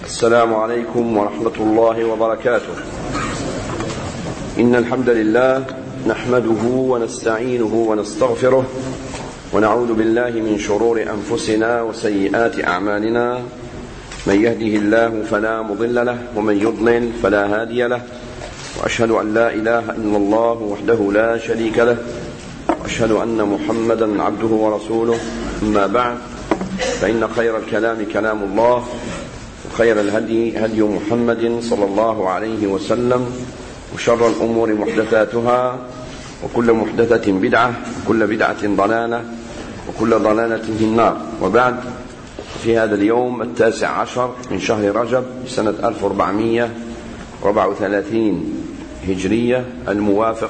السلام عليكم ورحمة الله وبركاته. إن الحمد لله نحمده ونستعينه ونستغفره ونعوذ بالله من شرور أنفسنا وسيئات أعمالنا. من يهده الله فلا مضل له ومن يضلل فلا هادي له، وأشهد أن لا إله إلا الله وحده لا شريك له، وأشهد أن محمدا عبده ورسوله. أما بعد، فإن خير الكلام كلام الله، وخير الهدي هدي محمد صلى الله عليه وسلم، وشر الأمور محدثاتها، وكل محدثة بدعة، وكل بدعة ضلالة، وكل ضلالة في النار. وبعد، في هذا اليوم 19 من شهر رجب سنة 1434 هجرية، الموافق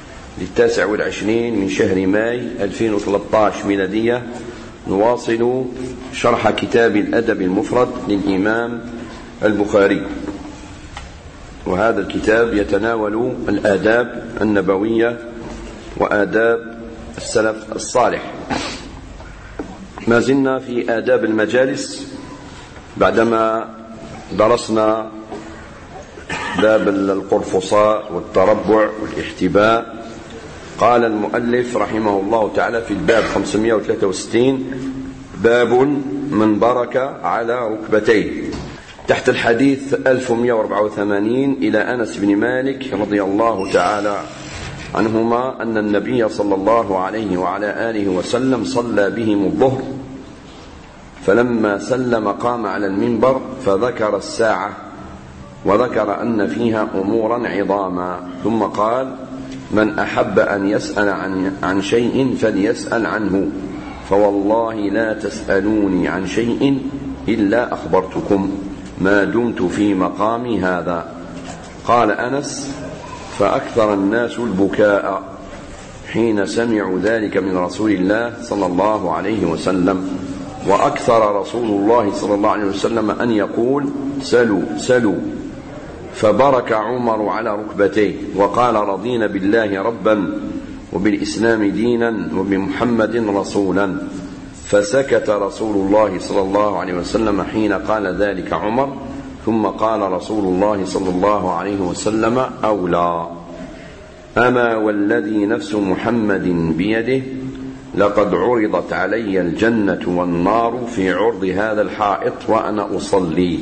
29 من شهر ماي 2013 ميلادية، نواصل شرح كتاب الأدب المفرد للإمام البخاري. وهذا الكتاب يتناول الآداب النبوية وآداب السلف الصالح. ما زلنا في آداب المجالس بعدما درسنا باب القرفصاء والتربع والاحتباء. قال المؤلف رحمه الله تعالى في الباب 563: باب من برك على ركبتيه، تحت الحديث 1184 إلى أنس بن مالك رضي الله تعالى عنهما أن النبي صلى الله عليه وعلى آله وسلم صلى بهم الظهر، فلما سلم قام على المنبر فذكر الساعة وذكر أن فيها أمورا عظاما، ثم قال: من أحب أن يسأل عن شيء فليسأل عنه، فوالله لا تسألوني عن شيء إلا أخبرتكم ما دمت في مقامي هذا. قال أنس: فأكثر الناس البكاء حين سمعوا ذلك من رسول الله صلى الله عليه وسلم، وأكثر رسول الله صلى الله عليه وسلم أن يقول: سلوا سلوا. فبرك عمر على ركبتيه وقال: رضينا بالله ربا وبالإسلام دينا وبمحمد رسولا. فسكت رسول الله صلى الله عليه وسلم حين قال ذلك عمر، ثم قال رسول الله صلى الله عليه وسلم: أولى. أما والذي نفس محمد بيده لقد عرضت علي الجنة والنار في عرض هذا الحائط وأنا أصلي،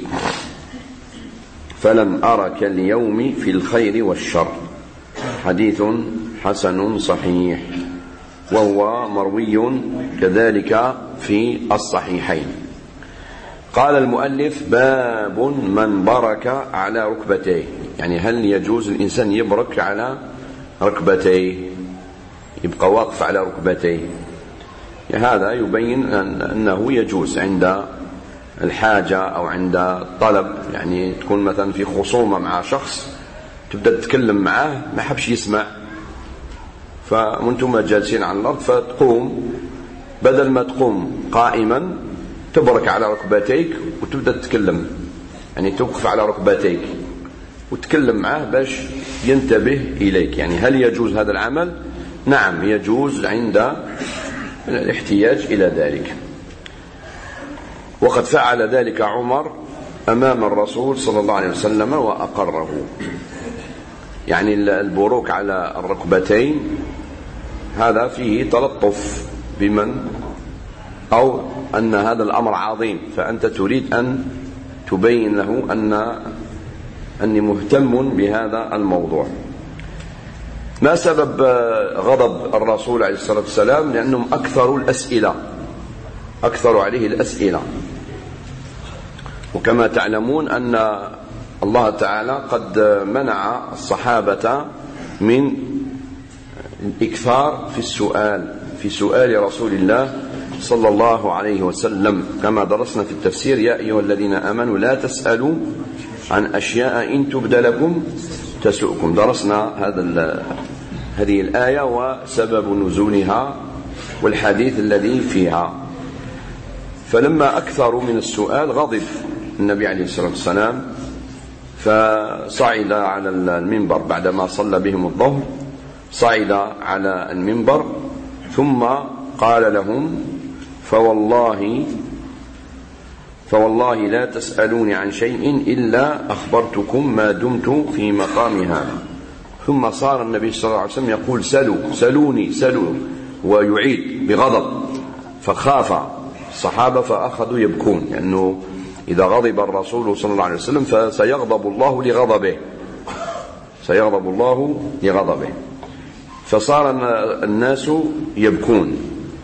فلم أرك اليوم في الخير والشر. حديث حسن صحيح، وهو مروي كذلك في الصحيحين. قال المؤلف: باب من برك على ركبتيه، يعني هل يجوز الإنسان يبرك على ركبتيه، يبقى واقف على ركبتيه؟ هذا يبين أنه يجوز عند الحاجة أو عند الطلب، يعني تكون مثلا في خصومة مع شخص تبدأ تتكلم معاه ما حبش يسمع، فأنتم جالسين على الأرض، فتقوم بدل ما تقوم قائما تبرك على ركبتيك وتبدأ تتكلم، يعني توقف على ركبتيك وتتكلم معاه باش ينتبه إليك. يعني هل يجوز هذا العمل؟ نعم يجوز عند الاحتياج إلى ذلك، وقد فعل ذلك عمر أمام الرسول صلى الله عليه وسلم وأقره. يعني البروك على الركبتين هذا فيه تلطف بمن، أو أن هذا الأمر عظيم، فأنت تريد أن تبين له أني مهتم بهذا الموضوع. ما سبب غضب الرسول عليه الصلاة والسلام؟ لأنهم أكثروا عليه الأسئلة. وكما تعلمون أن الله تعالى قد منع الصحابة من الإكثار في سؤال رسول الله صلى الله عليه وسلم، كما درسنا في التفسير: يا أيها الذين آمنوا لا تسألوا عن أشياء إن تبد لكم تسؤكم. درسنا هذه الآية وسبب نزولها والحديث الذي فيها. فلما أكثروا من السؤال غضب النبي عليه الصلاة والسلام، فصعد على المنبر بعدما صلى بهم الظهر، صعد على المنبر ثم قال لهم: فوالله لا تسألوني عن شيء إلا أخبرتكم ما دمت في مقام هذا. ثم صار النبي صلى الله عليه وسلم يقول سلوني ويعيد بغضب، فخاف الصحابة فأخذوا يبكون، لأنه إذا غضب الرسول صلى الله عليه وسلم فسيغضب الله لغضبه، فصار الناس يبكون.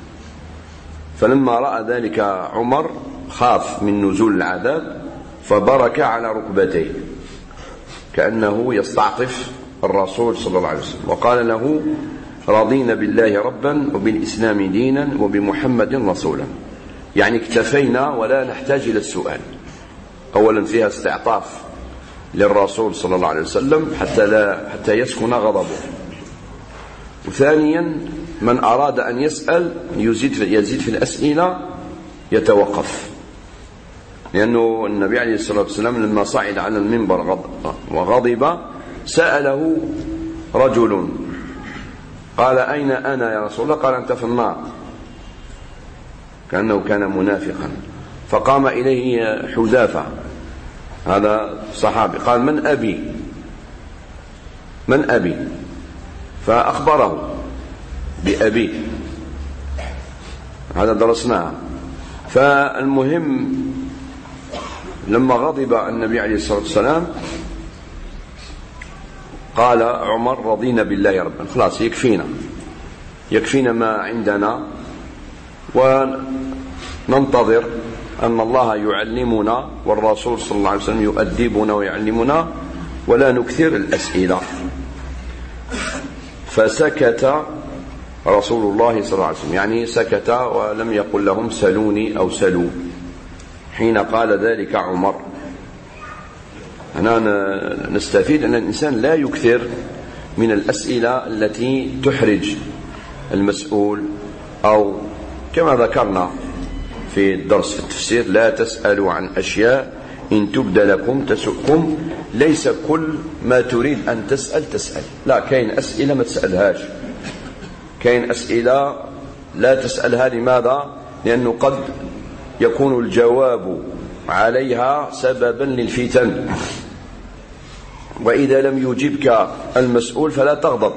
فلما رأى ذلك عمر خاف من نزول العذاب فبرك على ركبتيه كأنه يستعطف الرسول صلى الله عليه وسلم، وقال له: رضينا بالله ربا وبالإسلام دينا وبمحمد رسولا، يعني اكتفينا ولا نحتاج إلى السؤال. أولا فيها استعطاف للرسول صلى الله عليه وسلم حتى يسكن غضبه، وثانيا من أراد أن يسأل يزيد في الأسئلة يتوقف، لأنه النبي عليه الصلاة والسلام لما صعد على المنبر وغضب سأله رجل قال: أين أنا يا رسول الله؟ قال: أنت في النار، كأنه كان منافقا. فقام إليه حذافة هذا صحابي قال: من أبي؟ فأخبره بأبيه، هذا درسناه. فالمهم لما غضب النبي عليه الصلاة والسلام قال عمر: رضينا بالله ربا، خلاص يكفينا ما عندنا، وننتظر أن الله يعلمنا والرسول صلى الله عليه وسلم يؤدبنا ويعلمنا، ولا نكثر الأسئلة. فسكت رسول الله صلى الله عليه وسلم، يعني سكت ولم يقل لهم سلوني أو سلوا. حين قال ذلك عمر، هنا نستفيد أن الإنسان لا يكثر من الأسئلة التي تحرج المسؤول، أو كما ذكرنا في الدرس في التفسير: لا تسألوا عن أشياء إن تبد لكم تسؤكم. ليس كل ما تريد أن تسأل، لا، كاين أسئلة ما تسألهاش، كاين أسئلة لا تسألها. لماذا؟ لأنه قد يكون الجواب عليها سببا للفتن، وإذا لم يجبك المسؤول فلا تغضب.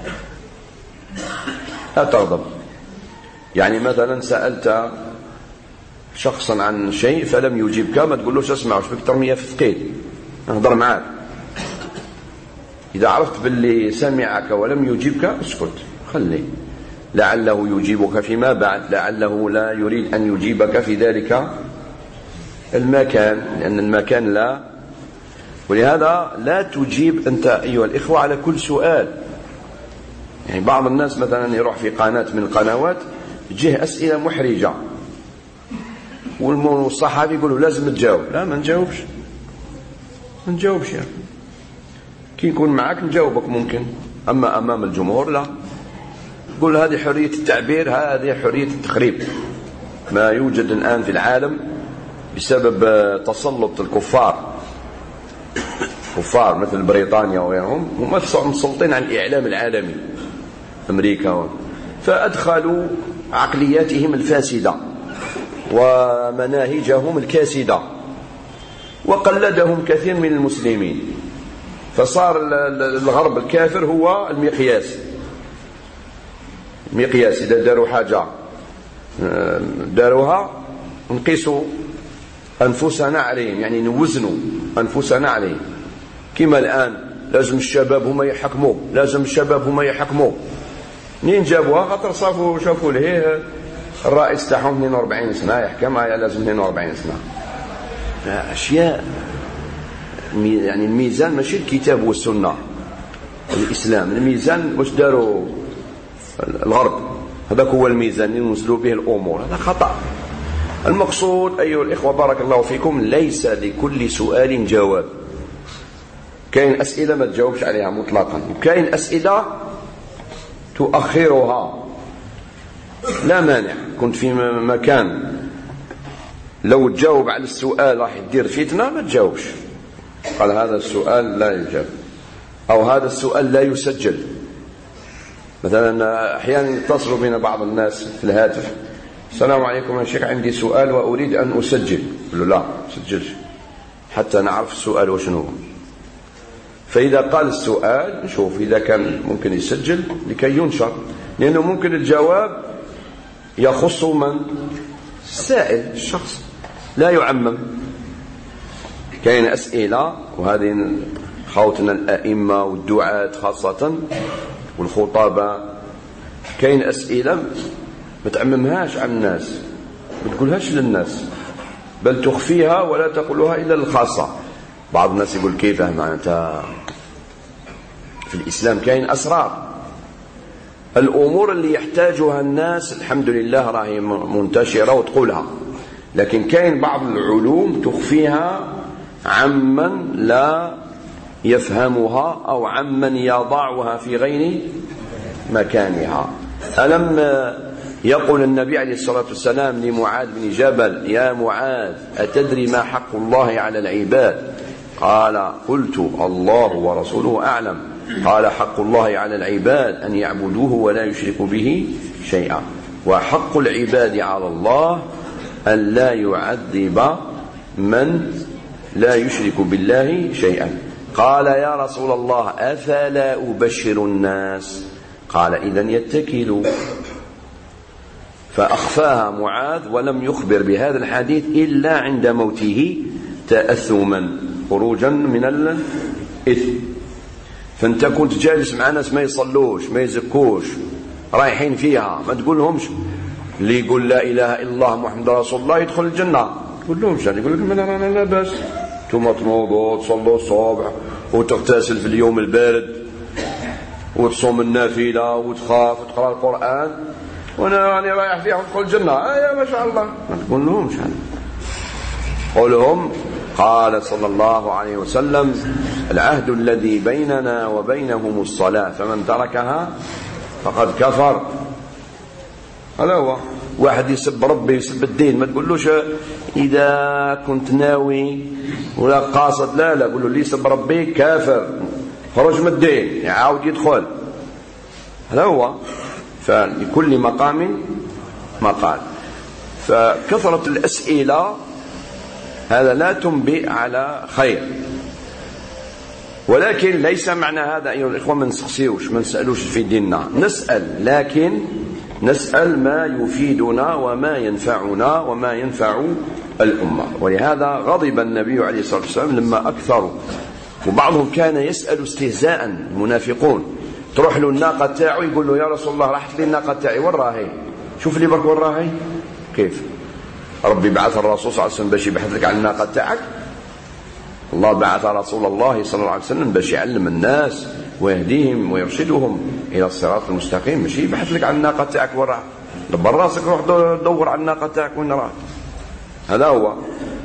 يعني مثلا سألت شخصا عن شيء فلم يجبك، ما تقولوش: اسمع، وش بك ترميها في ثقيل، نهضر معاك. إذا عرفت باللي سمعك ولم يجبك اسكت، خليه، لعله يجيبك فيما بعد، لعله لا يريد أن يجيبك في ذلك المكان، لأن المكان لا. ولهذا لا تجيب أنت أيها الإخوة على كل سؤال. يعني بعض الناس مثلا يروح في قناة من القنوات تجيه أسئلة محرجة، والصحابي يقولوا لازم تجاوب. لا، ما نجاوبش يعني. كي يكون معك نجاوبك ممكن، أما أمام الجمهور لا. يقول هذه حرية التعبير، هذه حرية التخريب. ما يوجد الآن في العالم بسبب تسلط الكفار مثل بريطانيا وغيرهم، هم مسلطين على الإعلام العالمي، أمريكا، فأدخلوا عقلياتهم الفاسدة ومناهجهم الكاسدة، وقلدهم كثير من المسلمين، فصار الغرب الكافر هو المقياس. إذا داروا حاجة داروها نقيسوا أنفسنا عليهم، يعني نوزنوا أنفسنا عليهم. كما الآن لازم الشباب هما يحكموا، منين جابوها؟ خاطر شافوا له الرئيس تاعهم 42 سنة يحكم، لازم 42 سنة. أشياء يعني الميزان ماشي الكتاب والسنة الإسلام، الميزان واش داروا الغرب، هذاك هو الميزان اللي نوصلوا به الأمور. هذا خطأ. المقصود أيها الإخوة بارك الله فيكم، ليس لكل سؤال جواب. كاين أسئلة ما تجاوبش عليها مطلقا، وكاين أسئلة تؤخرها. لا مانع، كنت في مكان لو تجاوب على السؤال راح يدير فتنة ما تجاوبش، قال هذا السؤال لا يجاب، أو هذا السؤال لا يسجل. مثلا أحيانا يتصل بنا بعض الناس في الهاتف: السلام عليكم يا شيخ، عندي سؤال وأريد أن أسجل. قال له لا سجلش حتى نعرف السؤال وشنو هو. فإذا قال السؤال نشوف إذا كان ممكن يسجل لكي ينشر، لأنه ممكن الجواب يخص من؟ السائل الشخص، لا يعمم. كاين أسئلة، وهذه خوتنا الأئمة والدعاة خاصة والخطابة، كاين أسئلة ما تعممهاش على الناس، ما تقولهاش للناس، بل تخفيها ولا تقولها إلا للخاصة. بعض الناس يقول كيف معناتها في الإسلام كاين أسرار. الأمور اللي يحتاجها الناس الحمد لله راهي منتشرة وتقولها، لكن كاين بعض العلوم تخفيها عمن لا يفهمها أو عمن يضعها في غير مكانها. ألم يقول النبي عليه الصلاة والسلام لمعاذ بن جبل: يا معاذ أتدري ما حق الله على العباد؟ قال: قلت: الله ورسوله أعلم. قال: حق الله على العباد أن يعبدوه ولا يشركوا به شيئا، وحق العباد على الله أن لا يعذب من لا يشرك بالله شيئا. قال: يا رسول الله أفلا أبشر الناس؟ قال: إذن يتكلوا. فأخفاها معاذ ولم يخبر بهذا الحديث إلا عند موته تأثما خروجا من الإثم. فأنت كنت جالس مع ناس ما يصلوش ما يزكوش رايحين فيها، ما تقول لهمش اللي يقول لا إله إلا الله محمد رسول الله يدخل الجنة، تقول لهمش يعني، يقول لك لا بس ثم تنوضوا تصلوا الصبح وتغتسل في اليوم البارد وتصوم النافلة وتخاف وتقرأ القرآن، وانا يعني رايح فيها وتدخل الجنة يا ما شاء الله. ما تقول لهمش يعني، قول لهم قال صلى الله عليه وسلم: العهد الذي بيننا وبينهم الصلاة فمن تركها فقد كفر. هذا هو. واحد يسب ربي يسب الدين ما تقولوش إذا كنت ناوي ولا قاصد، لا قول له اللي يسب ربي كافر خرج من الدين يعاود يدخل. هذا هو. فلكل مقام مقال. فكثرة الأسئلة هذا لا تنبئ على خير، ولكن ليس معنى هذا أيها الإخوة ما نسقسيوش ما نسألوش في ديننا، نسأل، لكن نسأل ما يفيدنا وما ينفعنا وما ينفع الأمة. ولهذا غضب النبي عليه الصلاة والسلام لما أكثروا، وبعضهم كان يسأل استهزاء. المنافقون تروح له الناقة تاعه يقول له: يا رسول الله راحت لي الناقة تاعي وين راهي؟ شوف لي برك وين راهي. كيف ربي بعث الرسول صلى الله عليه وسلم باش يبحث لك عن الناقة تاعك؟ الله بعث رسول الله صلى الله عليه وسلم باش يعلم الناس ويهديهم ويرشدهم إلى الصراط المستقيم، ماشي يبحث لك عن الناقة تاعك وين راهي. دبر راسك روح دور على الناقة تاعك وين راهي. هذا هو.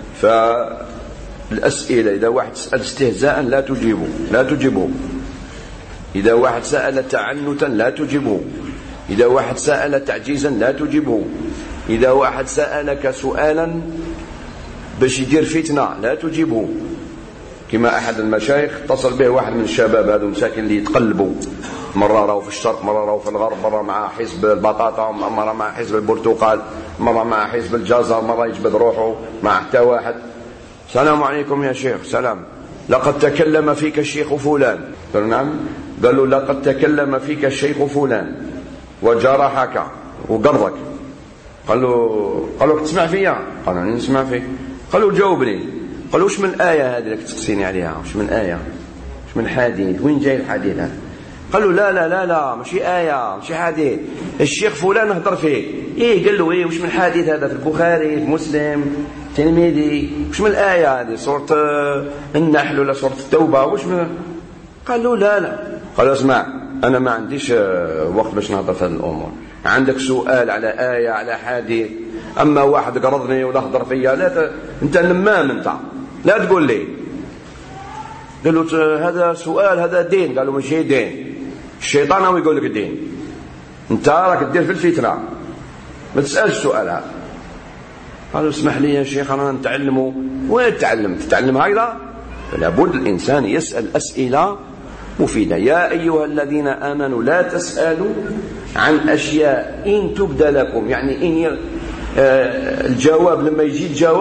فالأسئلة إذا واحد سأل استهزاء لا تجيبه. إذا واحد سأل تعنتا لا تجيبه. إذا واحد سأل تعجيزا لا تجيبه. إذا واحد سألك سؤالا باش يدير فتنة لا تجيبه. كما أحد المشايخ اتصل به واحد من الشباب هذو مساكن اللي يتقلبوا، مرة راهو في الشرق مرة راهو في الغرب، مرة مع حزب البطاطا، مرة مع حزب البرتقال، مرة مع حزب الجزر، مرة يجبد روحه مع حتى واحد. السلام عليكم يا شيخ. سلام. لقد تكلم فيك الشيخ فلان. قال نعم. قال له: لقد تكلم فيك الشيخ فلان وجرحك وقرضك. قال له: تسمع فيا؟ قال: أنا نسمع فيك. قال له: جاوبني. قال له: وش من آية هذه اللي تسقسيني عليها؟ وش من آية؟ وش من حديث؟ وين جاي الحديث هذا؟ قال له: لا ماشي آية ماشي حديث، الشيخ فلان هضر فيه. قال له: وش من حديث هذا؟ في البخاري، في مسلم، ترمذي. وش من الآية هذه؟ سورة النحل ولا سورة التوبة؟ وش من؟ قال له: لا. قال له: اسمع، أنا ما عنديش وقت باش نهضر في هذه الأمور. عندك سؤال على آية على حديث، أما واحد قرضني ولا هضر فيا أنت نمام أنت، لا تقول لي. قال له: هذا سؤال، هذا دين. قال له: ماشي دين، الشيطان هو يقول لك دين، أنت راك تدير في الفتنة، ما تسألش سؤال هذا. قال له: اسمح لي يا شيخ أنا نتعلمه. وين تتعلم هكذا؟ فلا بد الإنسان يسأل أسئلة مفيدة. يا أيها الذين آمنوا لا تسألوا عن أشياء إن تبدى لكم، يعني إن الجواب لما يجي الجواب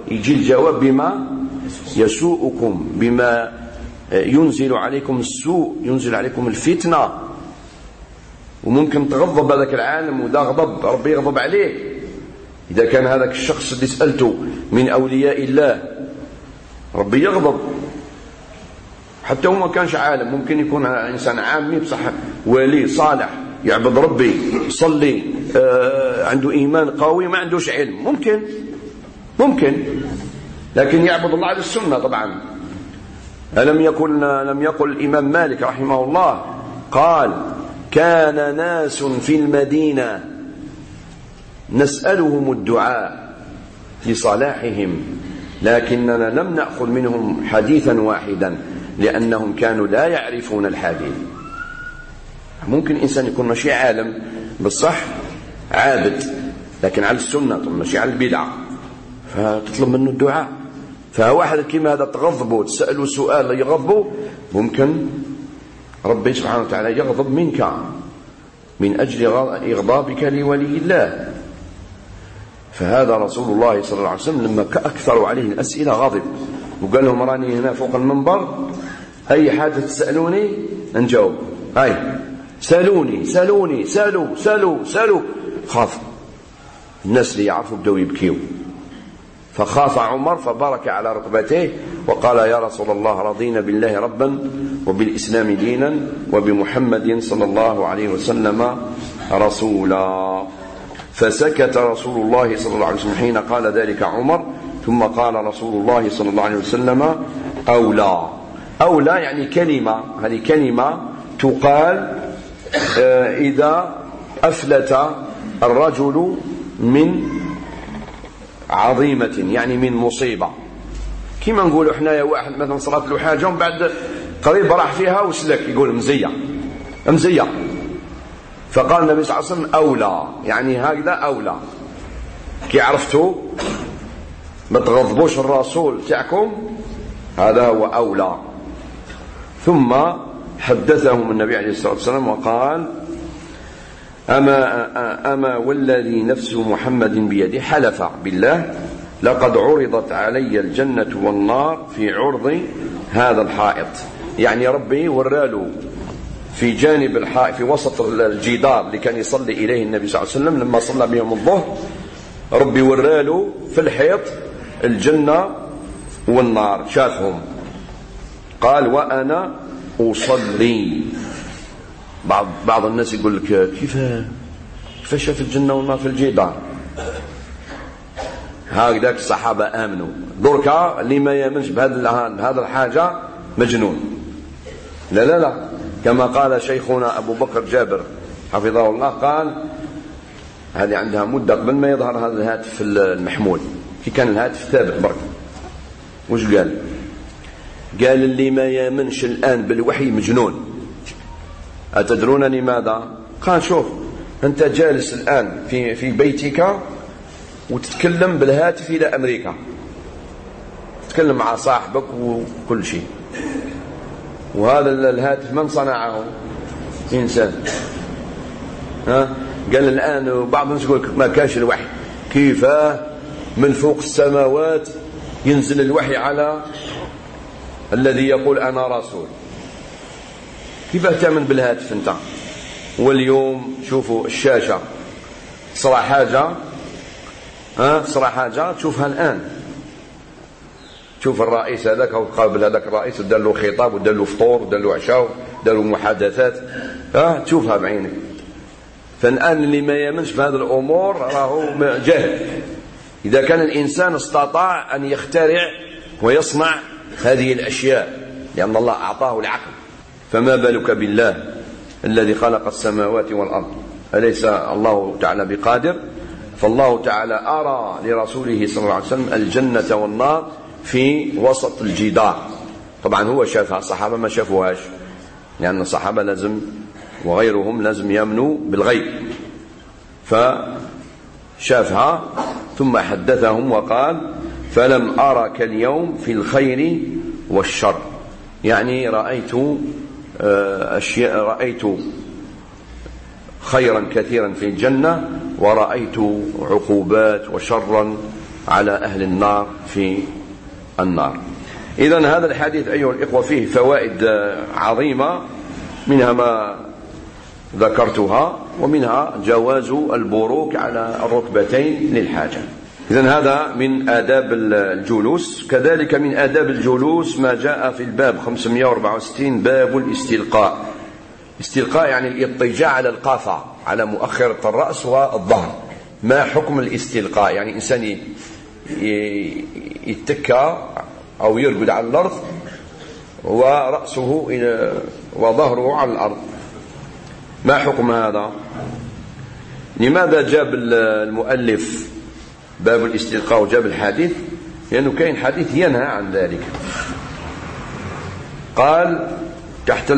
يجي الجواب بما يسوءكم، بما ينزل عليكم السوء، ينزل عليكم الفتنة، وممكن تغضب هذاك العالم، وإذا غضب ربي يغضب عليه. إذا كان هذاك الشخص اللي سألته من أولياء الله ربي يغضب. حتى هو ما كانش عالم، ممكن يكون إنسان عامي بصح ولي صالح يعبد ربي، يصلي، عنده إيمان قوي، ما عندوش علم، ممكن لكن يعبد الله على السنة طبعا. لم يقل الإمام مالك رحمه الله قال: كان ناس في المدينة نسألهم الدعاء لصلاحهم، لكننا لم نأخذ منهم حديثا واحدا لأنهم كانوا لا يعرفون الحديث. ممكن إنسان يكون ماشي عالم بالصح عابد، لكن على السنة ماشي على البدعة، فتطلب منه الدعاء. فواحد كما هذا تغضبه، تسأله سؤال يغضبه، ممكن ربي سبحانه وتعالى يغضب منك من أجل إغضابك لولي الله. فهذا رسول الله صلى الله عليه وسلم لما أكثروا عليه الأسئلة غضب، وقال لهم: راني هنا فوق المنبر، أي حاجة تسألوني نجاوب، هاي سألوني سألوا. خاف الناس اللي يعرفوا بدأوا يبكيوا، فخاف عمر فبارك على ركبتيه وقال: يا رسول الله، رضينا بالله ربا وبالإسلام دينا وبمحمد صلى الله عليه وسلم رسولا. فسكت رسول الله صلى الله عليه وسلم حين قال ذلك عمر، ثم قال رسول الله صلى الله عليه وسلم: أولى يعني كلمة، هذه كلمة تقال إذا أفلت الرجل من عظيمة، يعني من مصيبة. كما نقولوا احنا يا واحد مثلا صلاة له حاجة ومن بعد قريب راح فيها وسلك، يقول مزية. فقال النبي صلى الله عليه وسلم: أولى، يعني هكذا أولى. كي عرفتوا ما تغضبوش الرسول تاعكم، هذا هو أولى. ثم حدثهم النبي عليه الصلاة والسلام وقال: أما والذي نفس محمد بيده، حلف بالله: لقد عرضت علي الجنة والنار في عرض هذا الحائط. يعني ربي وراله في جانب الحائط، في وسط الجدار اللي كان يصلي إليه النبي صلى الله عليه وسلم لما صلى بهم الظهر، ربي وراله في الحيط الجنة والنار، شافهم. قال: وأنا أصلي. بعض الناس يقول لك: كيف شاف الجنة والنار في الجدار؟ هكذاك الصحابة آمنوا. دركا اللي ما يامنش بهذا الحاجة مجنون. لا، كما قال شيخنا أبو بكر جابر حفظه الله، قال: هذه عندها مدة قبل ما يظهر هذا الهاتف المحمول، كي كان الهاتف ثابت برك. وش قال اللي ما يامنش الآن بالوحي مجنون. أتدرون لماذا؟ قال: شوف، أنت جالس الآن في بيتك وتتكلم بالهاتف إلى أمريكا، تتكلم مع صاحبك وكل شيء، وهذا الهاتف من صنعه؟ إنسان. قال: الآن بعض الناس يقول ما كاش الوحي، كيف من فوق السماوات ينزل الوحي على الذي يقول أنا رسول؟ كيف تأمن بالهاتف أنت؟ واليوم شوفوا الشاشة، صراحة حاجة تشوفها الآن. تشوف الرئيس هذاك وقابل هذاك الرئيس ودار له خطاب ودار له فطور ودار له عشاء ودار له محادثات، تشوفها بعينك. فالآن اللي ما يامنش بهذه الأمور راهو جاهل. إذا كان الإنسان استطاع أن يخترع ويصنع هذه الأشياء لأن الله أعطاه العقل، فما بالك بالله الذي خلق السماوات والأرض؟ أليس الله تعالى بقادر؟ فالله تعالى أرى لرسوله صلى الله عليه وسلم الجنة والنار في وسط الجدار. طبعا هو شافها، الصحابة ما شافوهاش، لأن الصحابة لازم وغيرهم لازم يامنوا بالغيب. فشافها ثم حدثهم وقال: فلم أرك اليوم في الخير والشر، يعني رأيت خيرا كثيرا في الجنة، ورأيت عقوبات وشرا على أهل النار في النار. إذن هذا الحديث أيها الإخوة فيه فوائد عظيمة، منها ما ذكرتها، ومنها جواز البروك على الركبتين للحاجة. إذن هذا من آداب الجلوس. كذلك من آداب الجلوس ما جاء في الباب 564 باب الاستلقاء. استلقاء يعني الاضطجاع على القافة، على مؤخرة الرأس والظهر. ما حكم الاستلقاء؟ يعني إنسان يتكى أو يرقد على الأرض ورأسه وظهره على الأرض، ما حكم هذا؟ لماذا جاب المؤلف باب الاستلقاء وجاب الحديث؟ لأنه كاين حديث ينهى عن ذلك. قال تحت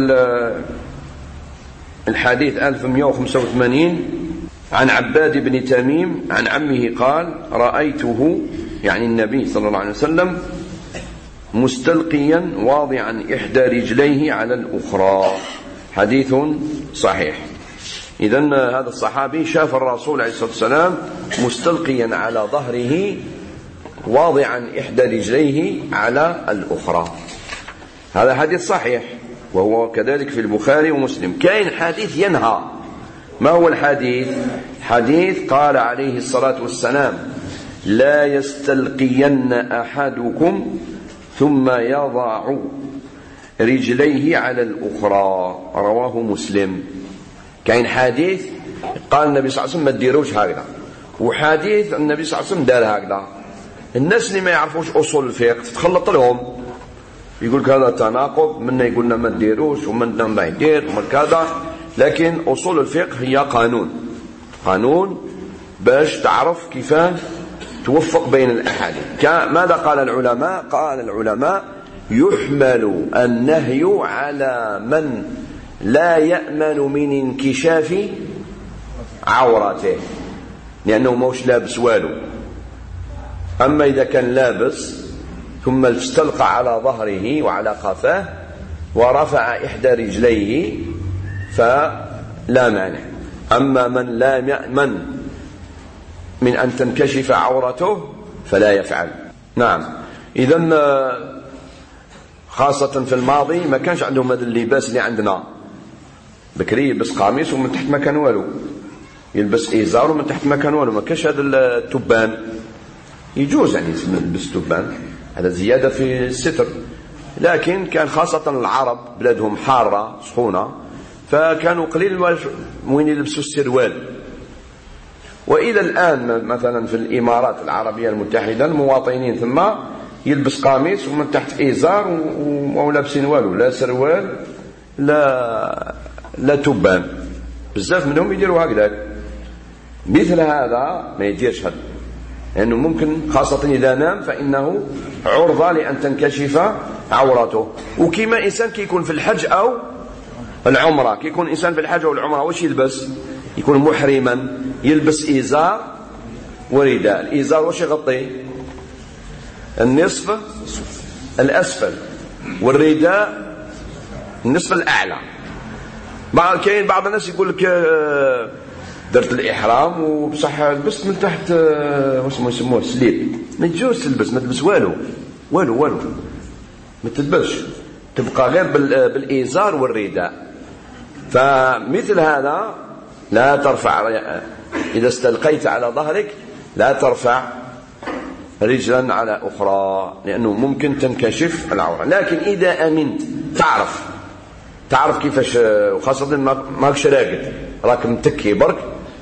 الحديث 1185 عن عباد بن تميم عن عمه قال رأيته، يعني النبي صلى الله عليه وسلم، مستلقيا واضعا إحدى رجليه على الأخرى. حديث صحيح. إذن هذا الصحابي شاف الرسول عليه الصلاة والسلام مستلقيا على ظهره واضعا إحدى رجليه على الأخرى. هذا حديث صحيح، وهو كذلك في البخاري ومسلم. كاين حديث ينهى. ما هو الحديث؟ حديث قال عليه الصلاة والسلام لا يستلقين أحدكم ثم يضع رجليه على الأخرى، رواه مسلم. كاين حديث قال النبي صلى الله عليه وسلم ما ديروش هكذا، وحديث النبي صلى الله عليه وسلم دار هكذا. الناس اللي ما يعرفوش أصول الفقه تتخلط لهم، يقول لك هذا تناقض، منا يقولنا ما ديروش ومنا ما يدير ومن كذا. لكن أصول الفقه هي قانون باش تعرف كيف توفق بين الأحاديث. ماذا قال العلماء؟ قال العلماء يحمل النهي على من لا يأمن من انكشاف عورته، لأنه موش لابس والو. أما إذا كان لابس ثم استلقى على ظهره وعلى قفاه ورفع إحدى رجليه فلا مانع. أما من لا يأمن من أن تنكشف عورته فلا يفعل. نعم. إذن خاصة في الماضي ما كانش عندهم هذا اللباس اللي عندنا. بكري يلبس قميص ومن تحت ما كان والو، يلبس إزار ومن تحت ما كان والو، ما كانش هذا التبان. يجوز يعني يلبس تبان، هذا زيادة في الستر. لكن كان خاصة العرب بلادهم حارة سخونة، فكانوا قليل وين يلبسوا السروال. وإلى الآن مثلا في الإمارات العربية المتحدة المواطنين ثم يلبس قميص ومن تحت إزار وما لابسين والو، لا سروال لا تبان. بزاف منهم يديروا هكذا. مثل هذا ما يديرش هذا، لأنه ممكن خاصة إذا نام فإنه عرضة لأن تنكشف عورته. وكما إنسان كيكون في الحج أو العمرة، كيكون إنسان في الحج أو العمرة واش يلبس؟ يكون محرما، يلبس إزار ورداء. الإزار واش يغطي؟ النصف الأسفل، والرداء النصف الأعلى. كاين بعض الناس يقول لك درت الإحرام وبصح لبست من تحت واش يسموه سليب. ما تجوز تلبس، ما تلبس والو ما تلبسش، تبقى غير بالإزار والرداء. فمثل هذا لا ترفع، إذا استلقيت على ظهرك لا ترفع رجلا على أخرى، لأنه ممكن تنكشف العورة. لكن إذا أمنت تعرف كيفاش، وخاصة ماكش راقد، راك متكي برك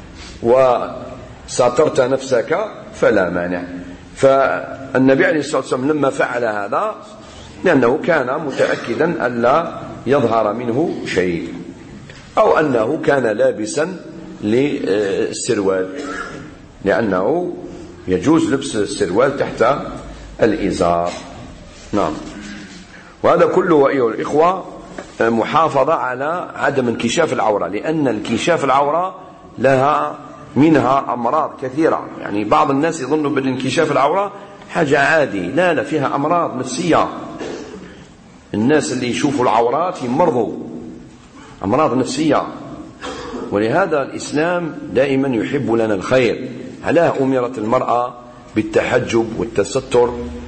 وساترت نفسك فلا مانع. فالنبي عليه الصلاة والسلام لما فعل هذا لأنه كان متأكدا أن لا يظهر منه شيء، أو أنه كان لابسا للسروال، لأنه يجوز لبس السروال تحت الإزار. نعم. وهذا كله أيها الإخوة محافظة على عدم انكشاف العورة، لأن انكشاف العورة منها أمراض كثيرة. يعني بعض الناس يظنوا بالانكشاف العورة حاجة عادي، لا فيها أمراض نفسية. الناس اللي يشوفوا العورات يمرضوا أمراض نفسية. ولهذا الإسلام دائما يحب لنا الخير. علاه أمرت المرأة بالتحجب والتستر.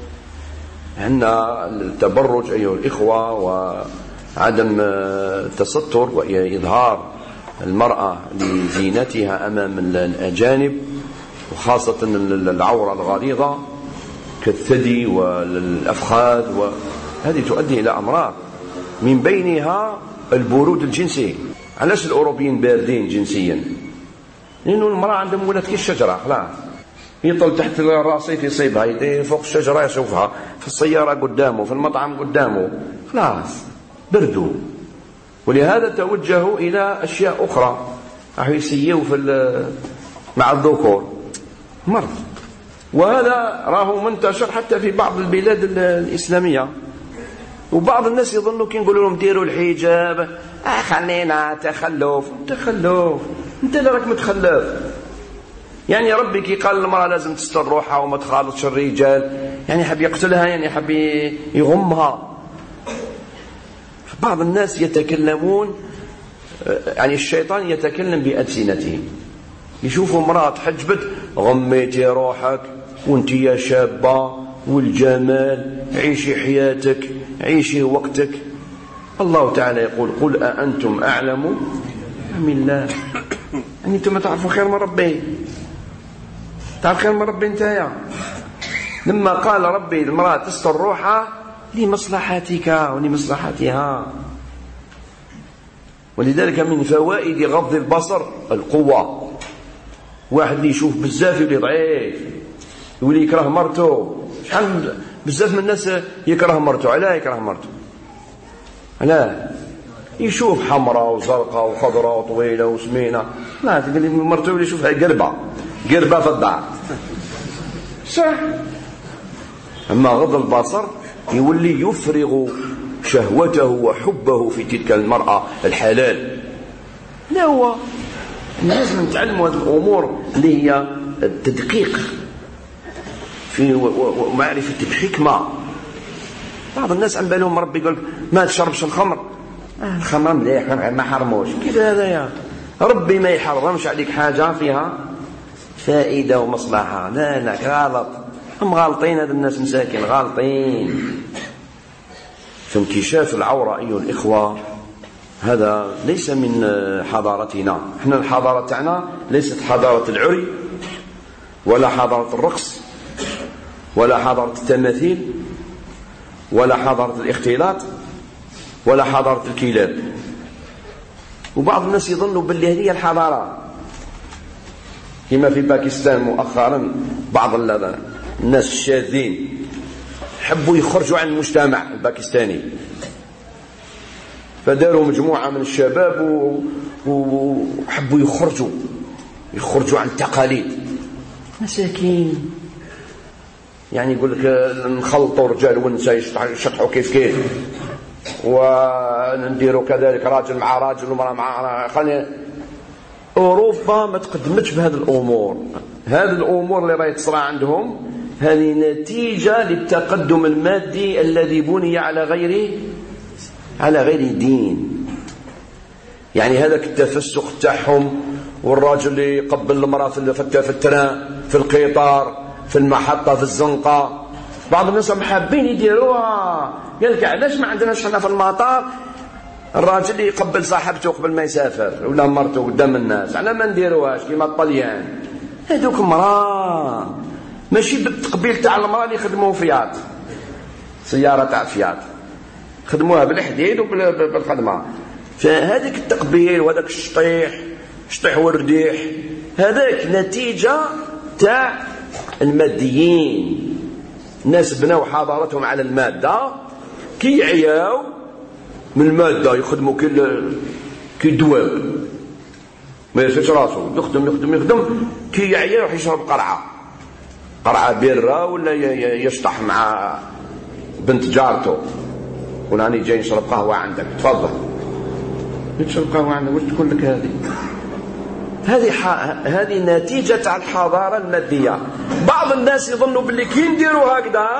عندنا التبرج أيها الإخوة وعدم التستر وإظهار المرأة لزينتها أمام الأجانب، وخاصة العورة الغليظة كالثدي والأفخاذ، وهذه تؤدي إلى أمراض من بينها البرود الجنسي. علاش الأوروبيين باردين جنسيا؟ لأنه المرأة عندهم ولات كي الشجرة، خلاص يطل تحت الرصيف يصيبها، يدير فوق الشجرة يشوفها، في السيارة قدامه، في المطعم قدامه، خلاص بردوا. ولهذا توجهوا إلى أشياء أخرى، راح يسيوا مع الذكور مرض. وهذا راه منتشر حتى في بعض البلاد الإسلامية. وبعض الناس يظنوا كي نقولوا لهم ديروا الحجاب خلينا تخلف. انت اللي راك متخلف. يعني ربي كي قال المرأة لازم تستر روحها وما تخالطش الرجال، يعني حب يقتلها، يعني حب يغمها. بعض الناس يتكلمون، يعني الشيطان يتكلم بألسنتهم. يشوفوا امرأة تحجبت، غميتي روحك وانت يا شابة، والجمال، عيشي حياتك، عيشي وقتك. الله تعالى يقول قل أأنتم أعلم أم الله؟ يعني انتم تعرفوا خير من ربي، تعرف خير من ربي انتايا. لما قال ربي المرأة تستر روحها لمصلحتك ولمصلحتها. ولذلك من فوائد غض البصر القوة. واحد اللي يشوف بزاف يولي ضعيف، يولي يكره مرته. شحال بزاف من الناس يكره مرته. علاه يكره مرته؟ علاه؟ يشوف حمراء وزرقاء وخضراء وطويلة وسمينة، لا تقول لي مرته يولي يشوفها قربة في الدار، صح. أما غض البصر يولي يفرغ شهوته وحبه في تلك المرأة الحلال. لا هو لازم نتعلموا هذه الأمور اللي هي التدقيق في ومعرفة الحكمة. بعض الناس عم بالهم ربي يقول ما تشربش الخمر، الخمر مليح ما حرموش. كيف هذا يا ربي؟ ما يحرمش عليك حاجة فيها فائدة ومصلحة. لا غلط، هم غالطين هذا الناس مساكين، غالطين. فانكشاف العورة أيها الإخوة هذا ليس من حضارتنا. احنا الحضارة تاعنا ليست حضارة العري، ولا حضارة الرقص، ولا حضارة التماثيل، ولا حضارة الاختلاط، ولا حضارة الكلاب. وبعض الناس يظنوا باللي هذه الحضارة، كما في باكستان مؤخرا بعض الناس الشاذين حبوا يخرجوا عن المجتمع الباكستاني، فداروا مجموعة من الشباب وحبوا يخرجوا عن التقاليد. مساكين، يعني يقول لك نخلطوا رجال ونساء يشطحوا كيف ونديروا كذلك راجل مع راجل ومرأة مع خلينا. أوروبا ما تقدمتش بهذه الأمور. هذه الأمور اللي راهي تصرى عندهم هذه نتيجة للتقدم المادي الذي بني على غير دين. يعني هذاك التفسخ تاعهم، والراجل اللي يقبل المرأة في التران، في القطار، في المحطة، في الزنقة. بعض الناس حابين يديروها، قال لك علاش ما عندناش حنا في المطار الراجل اللي يقبل صاحبته قبل ما يسافر ولا مرته قدام الناس؟ على ما نديروهاش كيما الطليان؟ هذوك مراه ماشي بالتقبيل تاع المراه اللي يخدموا فيات، سيارة تاع فيات خدموها بالحديد وبالخدمة. فهذاك التقبيل وهذاك الشطيح والرديح هذاك نتيجة تاع الماديين. الناس بنوا حضارتهم على المادة، كي يعياو من المادة يخدموا كي الدواب، ما يرفعش راسه، يخدم كي يعيا يروح يشرب قرعة بيرة، ولا يشطح مع بنت جارته، ولاني جاي نشرب قهوة عندك، تفضل نشرب قهوة عندك. وش تقول لك هذه نتيجة تاع الحضارة المادية. بعض الناس يظنوا باللي كي نديروا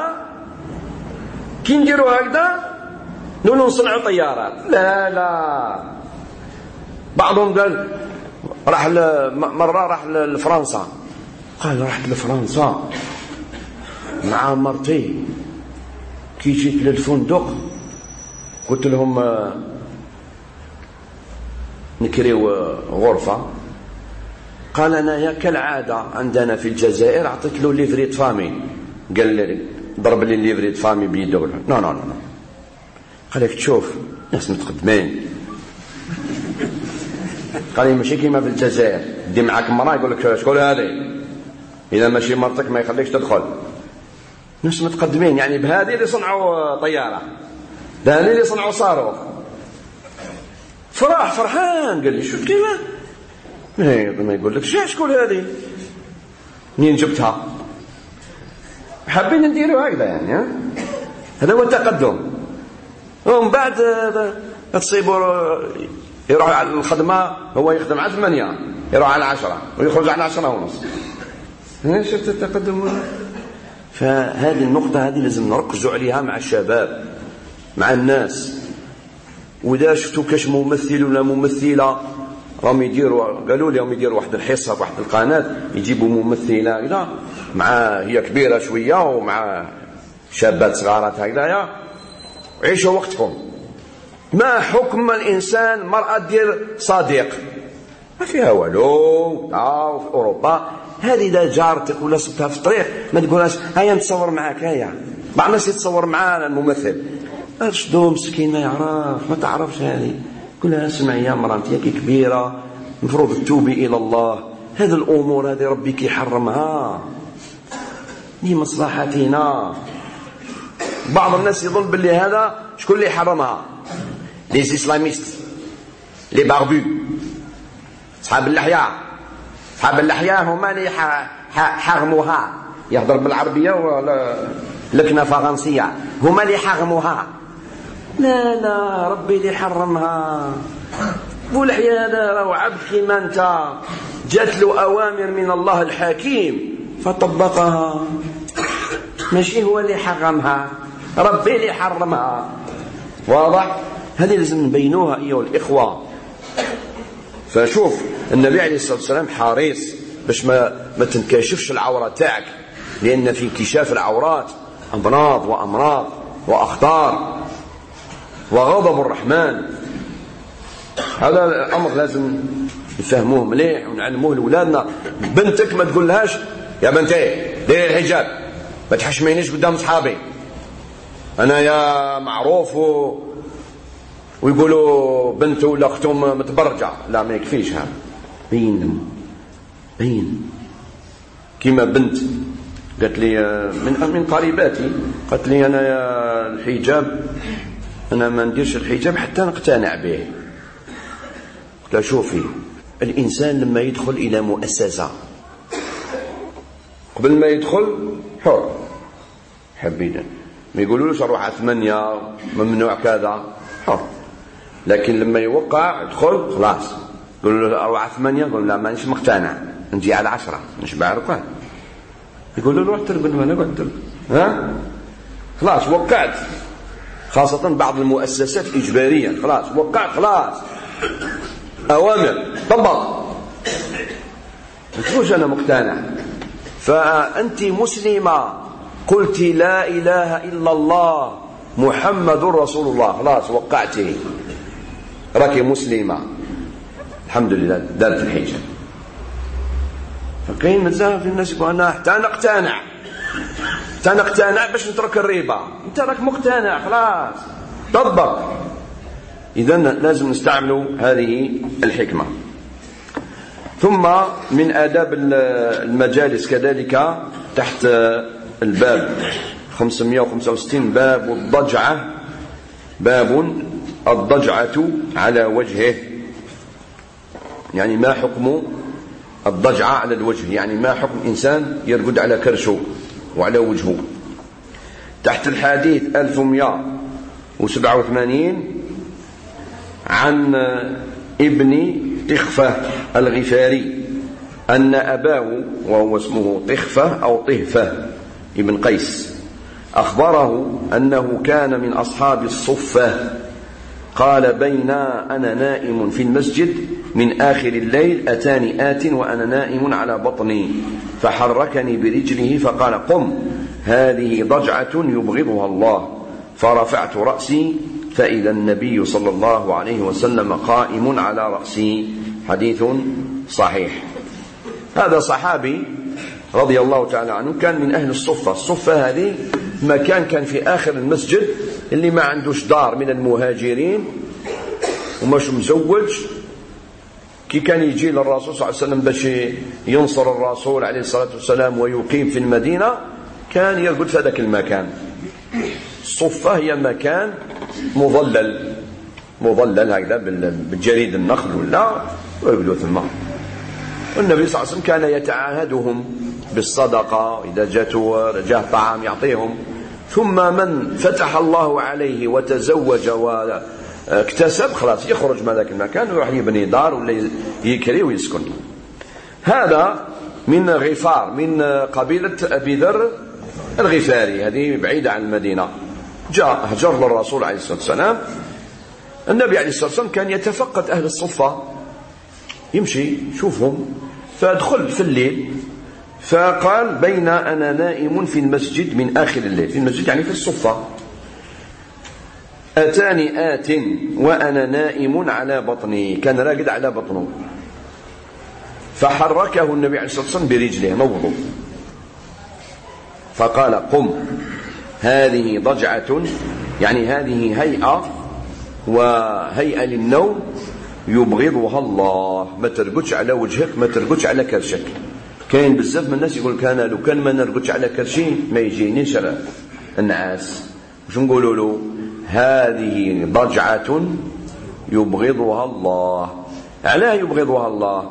هكذا نولوا نصنعوا طيارات. لا بعضهم قال مرة راح لفرنسا، قال رحت لفرنسا مع مرتي كي جيت للفندق قلت لهم نكريو غرفة. قال أنا كالعادة عندنا في الجزائر أعطيت له ليفري فامي. قال لي ضرب لي ليفري فامي بيدو. لا لا لا. قال لك تشوف ناس متقدمين. قال لي ماشي كيما في الجزائر دي معاك مرأة يقول لك شكون هذه إذا ماشي مرتك ما يخليكش تدخل. ناس متقدمين يعني بهذه اللي صنعوا طيارة بهذه اللي صنعوا صاروخ. فرحان قال لي شوف كيما ما يقول لك شكون هذه منين جبتها. حابين نديروا هكذا يعني هذا هو التقدم. ومن بعد تصيبوا يروح على الخدمة هو يخدم على 8 يروح على 10 ويخرج على 10:30. شفت التقدم. فهذه النقطة هذه لازم نركزوا عليها مع الشباب مع الناس. وإذا شفتوا كاش ممثل ولا ممثلة راهم يديروا قالوا لي راهم يديروا واحد الحصة في واحد القناة يجيبوا ممثلة لا مع هي كبيرة شوية ومع شابات صغارات هكذايا. عيشوا وقتكم. ما حكم الإنسان مرأة دير صديق ما فيها والو. في أوروبا هذه إذا جارتك ولا صبتها في الطريق ما تقولهاش هيا نتصور معاك. هيا بعض الناس يتصور معانا الممثل ارشدو مسكين ما يعرف ما تعرفش هذه. قولها اسمعي يا مرانتي كي كبيرة المفروض تتوبي إلى الله. هذه الأمور هذه ربي كي حرمها لمصلحتنا. بعض الناس يظن باللي هذا شكون اللي حرمها لي إسلاميست لي باربو صحاب اللحية هما اللي حرموها. يهضر بالعربية ولا لكنة فرنسية هما اللي حرموها. لا ربي اللي حرمها. والحياة هذا راه عبد كيما انت جات له أوامر من الله الحكيم فطبقها. ماشي هو اللي حرمها ربي اللي حرمها. واضح. هذه لازم نبينوها أيها الإخوة. فشوف النبي عليه الصلاة والسلام حريص باش ما تنكشفش العورة تاعك لأن في انكشاف العورات أمراض وأمراض وأخطار وغضب الرحمن. هذا الأمر لازم نفهموه مليح ونعلموه لأولادنا. بنتك ما تقولهاش يا بنتي ديري الحجاب ما تحشمينيش قدام صحابي أنا يا معروف ويقولوا بنته ولا أختهم متبرجة. لا ما يكفيش هذا. بين كيما بنت قالت لي من قريباتي قالت لي أنا يا الحجاب أنا ما نديرش الحجاب حتى نقتنع به. قلت لها شوفي الإنسان لما يدخل إلى مؤسسة قبل ما يدخل حر حبينا ما يقولولوش أروح على 8 ممنوع كذا حر. لكن لما يوقع يدخل خلاص يقولوا له أروح على 8 يقول لا مانيش مقتنع نجي على 10 نشبع ركعة. يقولوا له روح ترقد وانا قعدت ها خلاص وقعت. خاصة بعض المؤسسات إجباريا خلاص وقعت خلاص أوامر طبق ما تقولش أنا مقتنع. فأنت مسلمة قلت لا إله إلا الله محمد رسول الله خلاص وقعتي راكي مسلمة الحمد لله دارت الحجاب. فكاين بزاف الناس يقولوا أنا حتى نقتنع باش نترك الربا. أنت راك مقتنع خلاص طبق. إذن لازم نستعملوا هذه الحكمة. ثم من آداب المجالس كذلك تحت الباب 565 باب الضجعة باب الضجعة على وجهه. يعني ما حكم الضجعة على الوجه يعني ما حكم إنسان يرقد على كرشه وعلى وجهه. تحت الحديث 1187 عن ابن طخفة الغفاري أن أباه وهو اسمه طخفة أو طهفة ابن قيس أخبره أنه كان من أصحاب الصفة. قال بين أنا نائم في المسجد من آخر الليل أتاني آت وأنا نائم على بطني فحركني برجله فقال قم هذه ضجعة يبغضها الله، فرفعت رأسي فإذا النبي صلى الله عليه وسلم قائم على رأسي. حديث صحيح. هذا صحابي رضي الله تعالى عنه كان من أهل الصفة. الصفة هذه مكان كان في آخر المسجد، اللي ما عندوش دار من المهاجرين ومش مزوج، كي كان يجي للرسول صلى الله عليه وسلم باش ينصر الرسول عليه الصلاة والسلام ويقيم في المدينة، كان يرقد في هذاك المكان. الصفة هي مكان مظلل هكذا بالجريد النخل ولا ويرقدوا ثم. والنبي صلى الله عليه وسلم كان يتعاهدهم بالصدقة، إذا جاء طعام يعطيهم. ثم من فتح الله عليه وتزوج واكتسب خلاص يخرج من ذاك المكان ويروح يبني دار ولا يكري ويسكن. هذا من غفار، من قبيلة أبي ذر الغفاري، هذه بعيدة عن المدينة. جاء هجر للرسول عليه الصلاة والسلام. النبي عليه الصلاة والسلام كان يتفقد أهل الصفة، يمشي شوفهم، فادخل في الليل فقال بين أنا نائم في المسجد من آخر الليل، في المسجد يعني في الصفة، أتاني آت وأنا نائم على بطني، كان راقد على بطنه، فحركه النبي عليه الصلاة والسلام برجله نوضه، فقال قم، هذه ضجعة، يعني هذه هيئة وهيئة للنوم يبغضها الله، ما ترقدش على وجهك، ما ترقدش على كرشك. كاين بزاف من الناس يقول كان لو كان ما نرقدش على كرشي ما يجينيش النعاس. واش نقولوا له؟ هذه ضجعة يبغضها الله. علاه يبغضها الله؟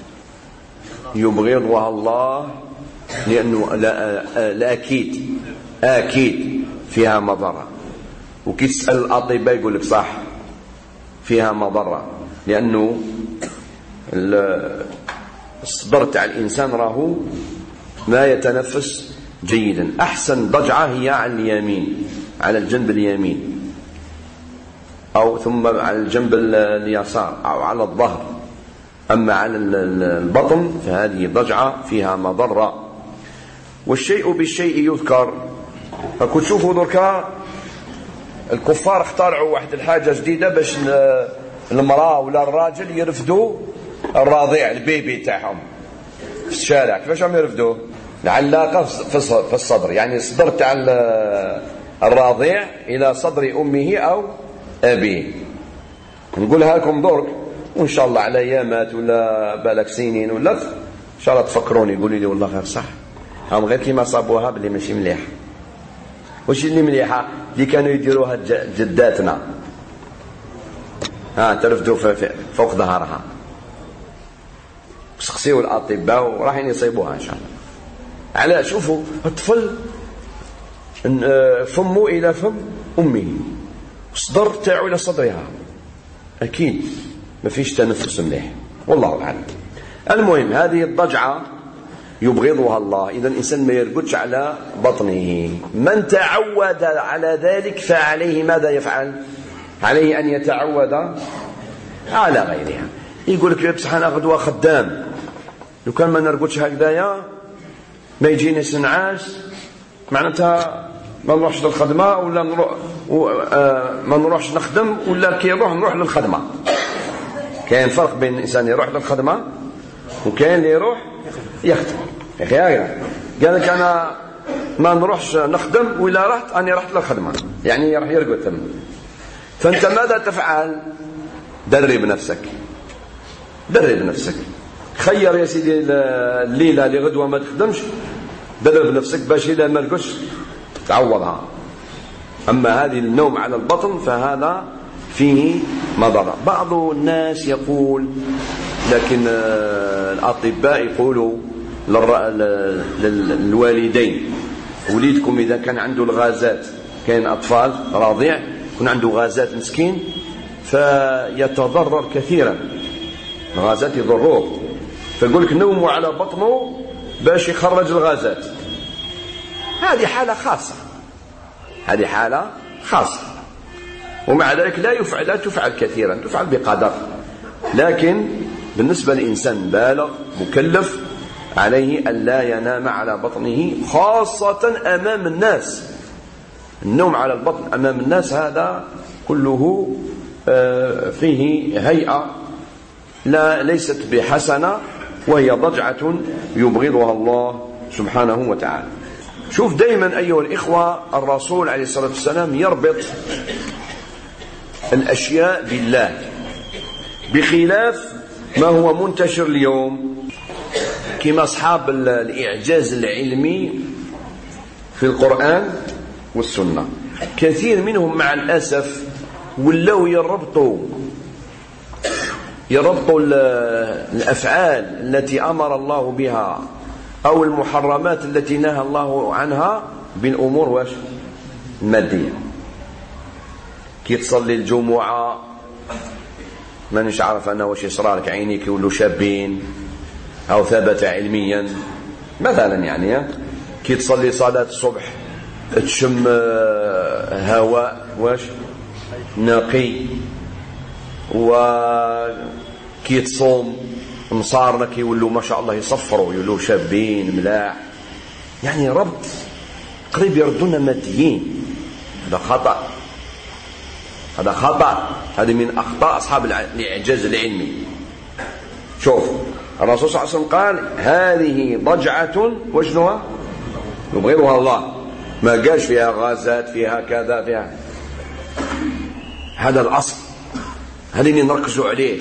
يبغضها الله لأنه لا أكيد فيها مضرة. وكي تسأل الأطباء يقول لك صح فيها مضرة، لأنه الصدر تاع الإنسان راهو ما يتنفس جيدا. أحسن ضجعة هي على اليمين، على الجنب اليمين، أو ثم على الجنب اليسار أو على الظهر. أما على البطن فهذه ضجعة فيها مضرة. والشيء بالشيء يذكر. فكنت تشوفوا دركا الكفار اخترعوا واحد الحاجة جديدة باش المرأة ولا الراجل يرفدوا الرضيع البيبي تاعهم في الشارع. كيفاش هم يرفدوه؟ العلاقة في الصدر، يعني الصدر تاع الرضيع إلى صدر أمه أو أبيه. نقولها لكم درك، وإن شاء الله على أيامات ولا بالك سنين ولا إن شاء الله تفكروني يقولوا لي والله غير صح، هم غير كيما صابوها بلي ماشي مليح. وش اللي مليحة؟ اللي كانوا يديروها جداتنا، ترفدوا فوق ظهرها. سقسيوا الأطباء وراحين يصيبوها إن شاء الله. على شوفوا الطفل فمه إلى فم أمه، الصدر تاعو إلى صدرها، أكيد ما فيش تنفس مليح، والله أعلم. المهم هذه الضجعة يبغضها الله. إذا الإنسان ما يرقدش على بطنه. من تعود على ذلك فعليه ماذا يفعل؟ عليه أن يتعود على غيرها. يقول لك بصح أنا غدوة خدام، لو كان ما نرقدش هكذايا ما يجينيش نعاس، معناتها ما نروحش للخدمة ولا ما نروحش نخدم، ولا كي نروح للخدمة. كاين فرق بين الإنسان يروح للخدمة وكاين اللي يروح يخدم. يا أخي قال لك أنا ما نروحش نخدم، ولا رحت أنا رحت للخدمة، يعني راح يرقد ثم. فأنت ماذا تفعل؟ درب نفسك، خير يا سيدي الليلة لغدوة ما تخدمش، درب نفسك باش إذا ما رقدش تعوضها. أما هذه النوم على البطن فهذا فيه مضرة. بعض الناس يقول، لكن الأطباء يقولوا للوالدين وليدكم إذا كان عنده الغازات، كان أطفال رضيع يكون عنده غازات مسكين فيتضرر كثيرا، الغازات يضروه، فيقول لك نوموا على بطنه باش يخرج الغازات. هذه حالة خاصة، ومع ذلك لا تفعل كثيرا، تفعل بقدر. لكن بالنسبة لإنسان بالغ مكلف عليه ألا ينام على بطنه خاصة أمام الناس. النوم على البطن أمام الناس هذا كله فيه هيئة ليست بحسنة، وهي ضجعة يبغضها الله سبحانه وتعالى. شوف دائما أيها الإخوة الرسول عليه الصلاة والسلام يربط الأشياء بالله، بخلاف ما هو منتشر اليوم كما أصحاب الإعجاز العلمي في القرآن والسنة. كثير منهم مع الأسف ولو يربطوا الأفعال التي أمر الله بها أو المحرمات التي نهى الله عنها بالأمور المادية. كي تصلي الجمعة مانيش عارف أنا واش يصرى لك، عينيك يولوا شابين، أو ثبت علميا مثلا يعني كي تصلي صلاة الصبح تشم هواء نقي، وكي تصوم مصارنك يولوا ما شاء الله يصفروا يولوا شابين ملاح. يعني ربط قريب يردون ماديين. هذا خطأ، هذه من أخطاء أصحاب الإعجاز العلمي. شوف الرسول صلى الله عليه وسلم قال هذه ضجعة وجنها يبغضها الله، ما قالش فيها غازات فيها كذا فيها. هذا الأصل، هذا اللي نركزوا عليه.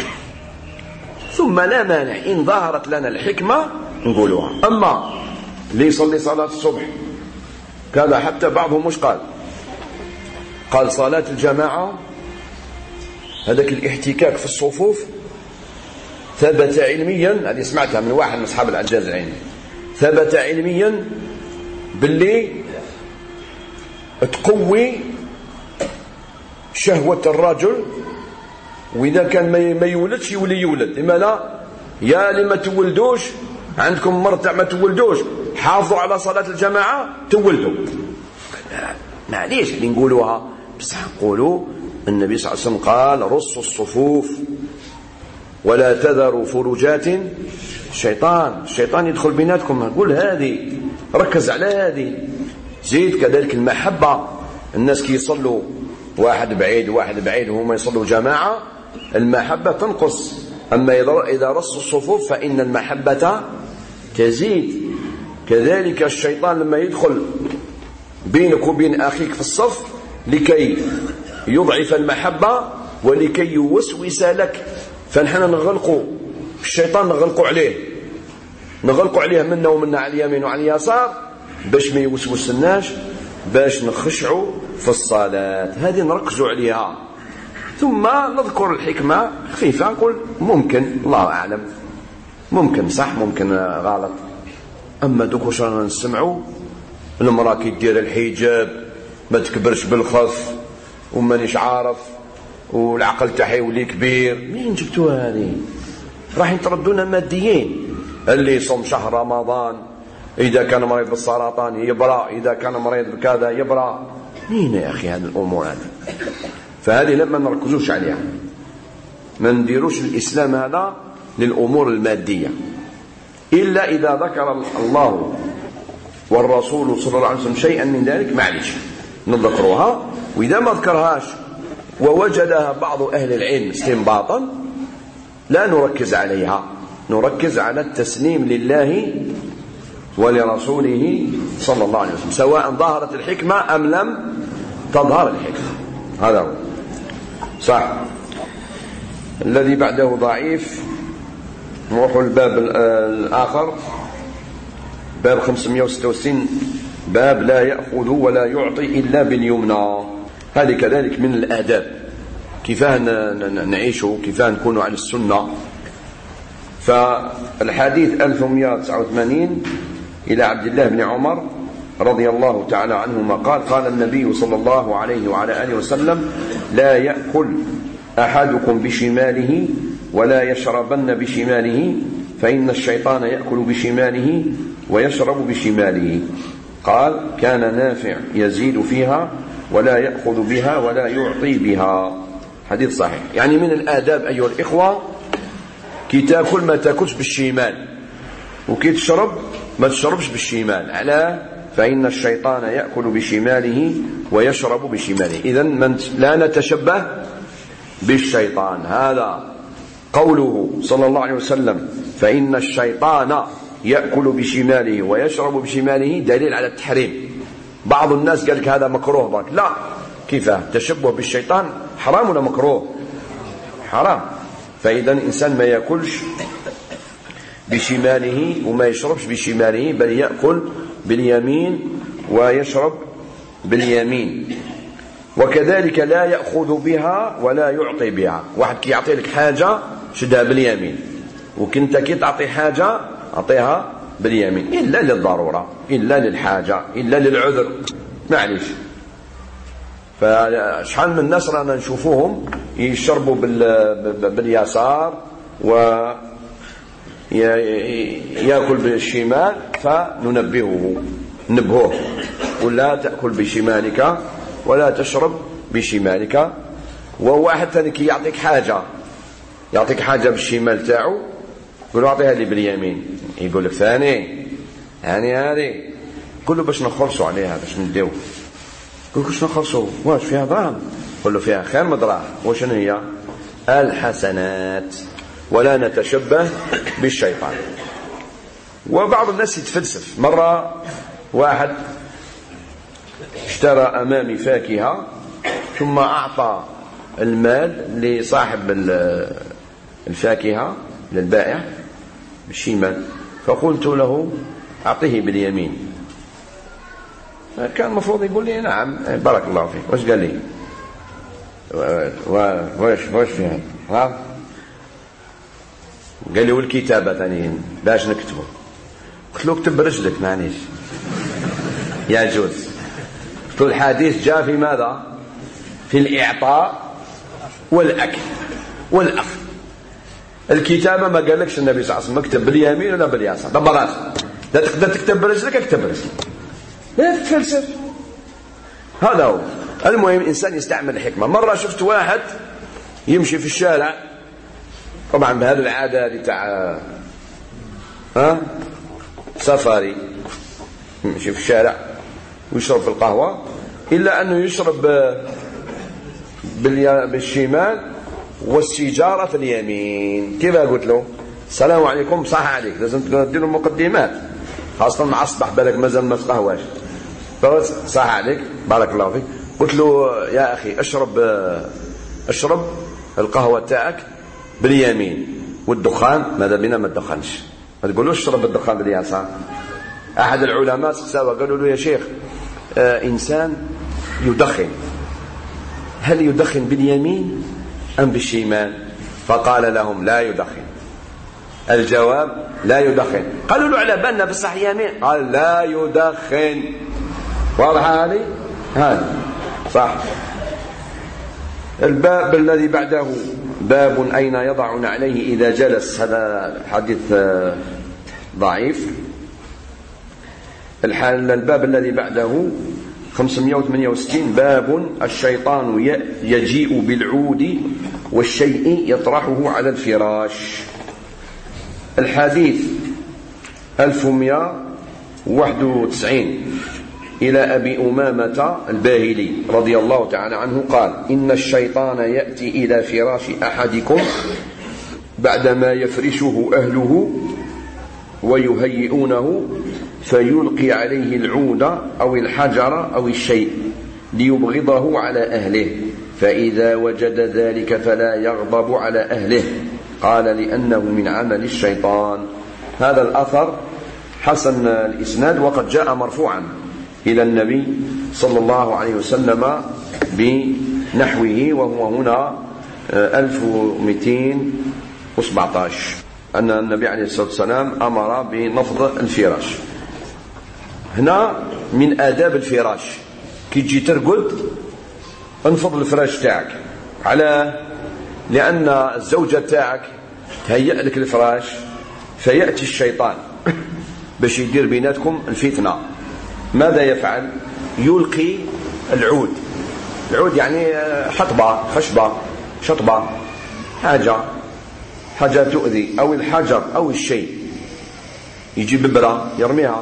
ثم لا مانع إن ظهرت لنا الحكمة نقولوها. أما اللي يصلي صلاة الصبح كذا، حتى بعضهم مش قال صلاة الجماعة هذاك الاحتكاك في الصفوف ثبت علميا، هذه سمعتها من واحد من أصحاب الإعجاز العلمي، ثبت علميا باللي تقوي شهوة الرجل، وإذا كان ما يولدش يولي يولد. لما لا؟ يا لما تولدوش عندكم مرتع ما تولدوش، حافظوا على صلاة الجماعة تولدوا. معليش اللي نقولوها، بس نقولوا النبي صلى الله عليه وسلم قال رصوا الصفوف ولا تذروا فروجات الشيطان يدخل بيناتكم. نقول هذه ركز على هذه. زيد كذلك المحبة، الناس كي يصلوا واحد بعيد وهم يصلوا جماعة المحبة تنقص. أما إذا رصوا الصفوف فإن المحبة تزيد. كذلك الشيطان لما يدخل بينك وبين أخيك في الصف لكي يضعف المحبة ولكي يوسوس لك، فنحن نغلقوا الشيطان، نغلقوا عليه منا ومنا على اليمين وعلى اليسار باش ما يوسوسناش، باش نخشعوا في الصلاة. هذه نركزوا عليها. ثم نذكر الحكمة خفيفة، نقول ممكن الله أعلم، ممكن صح ممكن غلط. أما دوك واش رانا نسمعوا المرأة كي دير الحجاب ما تكبرش بالخف ومانيش عارف والعقل تاعها يولي كبير. منين جبتوا هذه؟ راح يتردون ماديين. اللي يصوم شهر رمضان إذا كان مريض بالسرطان يبرأ، إذا كان مريض بكذا يبرأ. مين يا أخي هذه الأمور هذه؟ فهذه لما نركزوش عليها، ما نديروش الإسلام هذا للأمور المادية، إلا إذا ذكر الله والرسول صلى الله عليه وسلم شيئا من ذلك معلش نذكرها. وإذا ما ذكرهاش ووجدها بعض أهل العلم استنباطا لا نركز عليها، نركز على التسليم لله ولرسوله صلى الله عليه وسلم، سواء ظهرت الحكمة أم لم تظهر الحكمة. هذا هو صح. الذي بعده ضعيف. نروح الباب الآخر، باب 566، باب لا يأخذ ولا يعطي إلا باليمنى. هذه كذلك من الآداب، كيفاه نعيش، كيفاه نكون على السنة. فالحديث 1189 إلى عبد الله بن عمر رضي الله تعالى عنهما قال قال النبي صلى الله عليه وعلى آله وسلم لا يأكل أحدكم بشماله ولا يشربن بشماله فإن الشيطان يأكل بشماله ويشرب بشماله. قال كان نافع يزيد فيها ولا يأخذ بها ولا يعطي بها. حديث صحيح. يعني من الآداب أيها الإخوة كي تأكل ما تأكلش بالشمال، وكي تشرب ما تشربش بالشمال. علاه؟ فإن الشيطان يأكل بشماله ويشرب بشماله. إذن لا نتشبه بالشيطان. هذا قوله صلى الله عليه وسلم فإن الشيطان يأكل بشماله ويشرب بشماله دليل على التحريم. بعض الناس قال لك هذا مكروه برك. لا، كيف تشبه بالشيطان حرام ولا مكروه؟ حرام. فإذا الإنسان ما يأكلش بشماله وما يشربش بشماله، بل يأكل باليمين ويشرب باليمين. وكذلك لا يأخذ بها ولا يعطي بها. واحد كي يعطي لك حاجة شدها باليمين، وكنت كي تعطي حاجة أعطيها باليمين، إلا للضرورة، إلا للحاجة، إلا للعذر، معليش. فشحال من الناس رانا نشوفوهم يشربوا باليسار ويأكل بالشمال، ننبهوه ولا تأكل بشمالك ولا تشرب بشمالك. وواحد ثاني كي يعطيك حاجة بالشمال تاعو، يقول له أعطيها لي باليمين، يقول لك ثاني يعني هذه، قل له باش نخلصوا عليها، باش نديو. يقول باش نخلصوا، واش فيها دراهم؟ قل له فيها خير من دراهم. وشنو هي؟ الحسنات. ولا نتشبه بالشيطان. وبعض الناس يتفلسف. مرة واحد اشترى أمامي فاكهة ثم أعطى المال لصاحب الفاكهة للبائع بالشمال، فقلت له أعطيه باليمين. كان المفروض يقول لي نعم بارك الله فيك. واش قال لي؟ واش فيها؟ قال لي والكتابة ثاني باش نكتبه. قلت له اكتب برجلك معليش يجوز. قلت له الحديث جاء في ماذا؟ في الإعطاء والأكل والأخذ. الكتابة ما قالكش النبي صلى الله عليه وسلم اكتب باليمين ولا باليسار، دبرات. لا تقدر تكتب برجلك اكتب برجلك، لا تتفلسف. هذا هو المهم. الإنسان يستعمل الحكمة. مرة شفت واحد يمشي في الشارع، طبعا بهذه العادة اللي تاع سفاري، يمشي في الشارع ويشرب في القهوة، إلا أنه يشرب بالشمال والسيجارة في اليمين. كيف قلت له؟ السلام عليكم، صح عليك، لازم تدير المقدمات، خاصة مع الصباح بالك مازال ما تقهواش. صح عليك بارك الله فيك. قلت له يا أخي اشرب القهوة تاعك باليمين، والدخان ماذا بنا ما تدخنش، ما تقولوش اشرب الدخان باليسار. أحد العلماء سأله قالوا له يا شيخ إنسان يدخن، هل يدخن باليمين أم بالشمال؟ فقال لهم لا يدخن. الجواب لا يدخن. قالوا له على بالنا بصح يمين، قال لا يدخن. واضح هذه؟ هذا صح. الباب الذي بعده باب أين يضع نعليه إذا جلس. هذا حديث ضعيف. الباب الذي بعده 568 باب الشيطان يجيء بالعود والشيء يطرحه على الفراش. الحديث 1191 إلى أبي أمامة الباهلي رضي الله تعالى عنه قال إن الشيطان يأتي إلى فراش أحدكم بعدما يفرشه أهله ويهيئونه فيلقي عليه العود أو الحجر أو الشيء ليبغضه على أهله، فإذا وجد ذلك فلا يغضب على أهله. قال لأنه من عمل الشيطان. هذا الأثر حسن الإسناد، وقد جاء مرفوعا إلى النبي صلى الله عليه وسلم بنحوه، وهو هنا 1217 أن النبي عليه الصلاة والسلام أمر بنفض الفراش. هنا من آداب الفراش كي تجي ترقد انفض الفراش تاعك. لأن الزوجة تاعك تهيئ لك الفراش، فيأتي الشيطان باش يدير بيناتكم الفتنة. ماذا يفعل؟ يلقي العود يعني حطبة، خشبة، شطبة، حاجة تؤذي، أو الحجر أو الشيء، يجي ببرة يرميها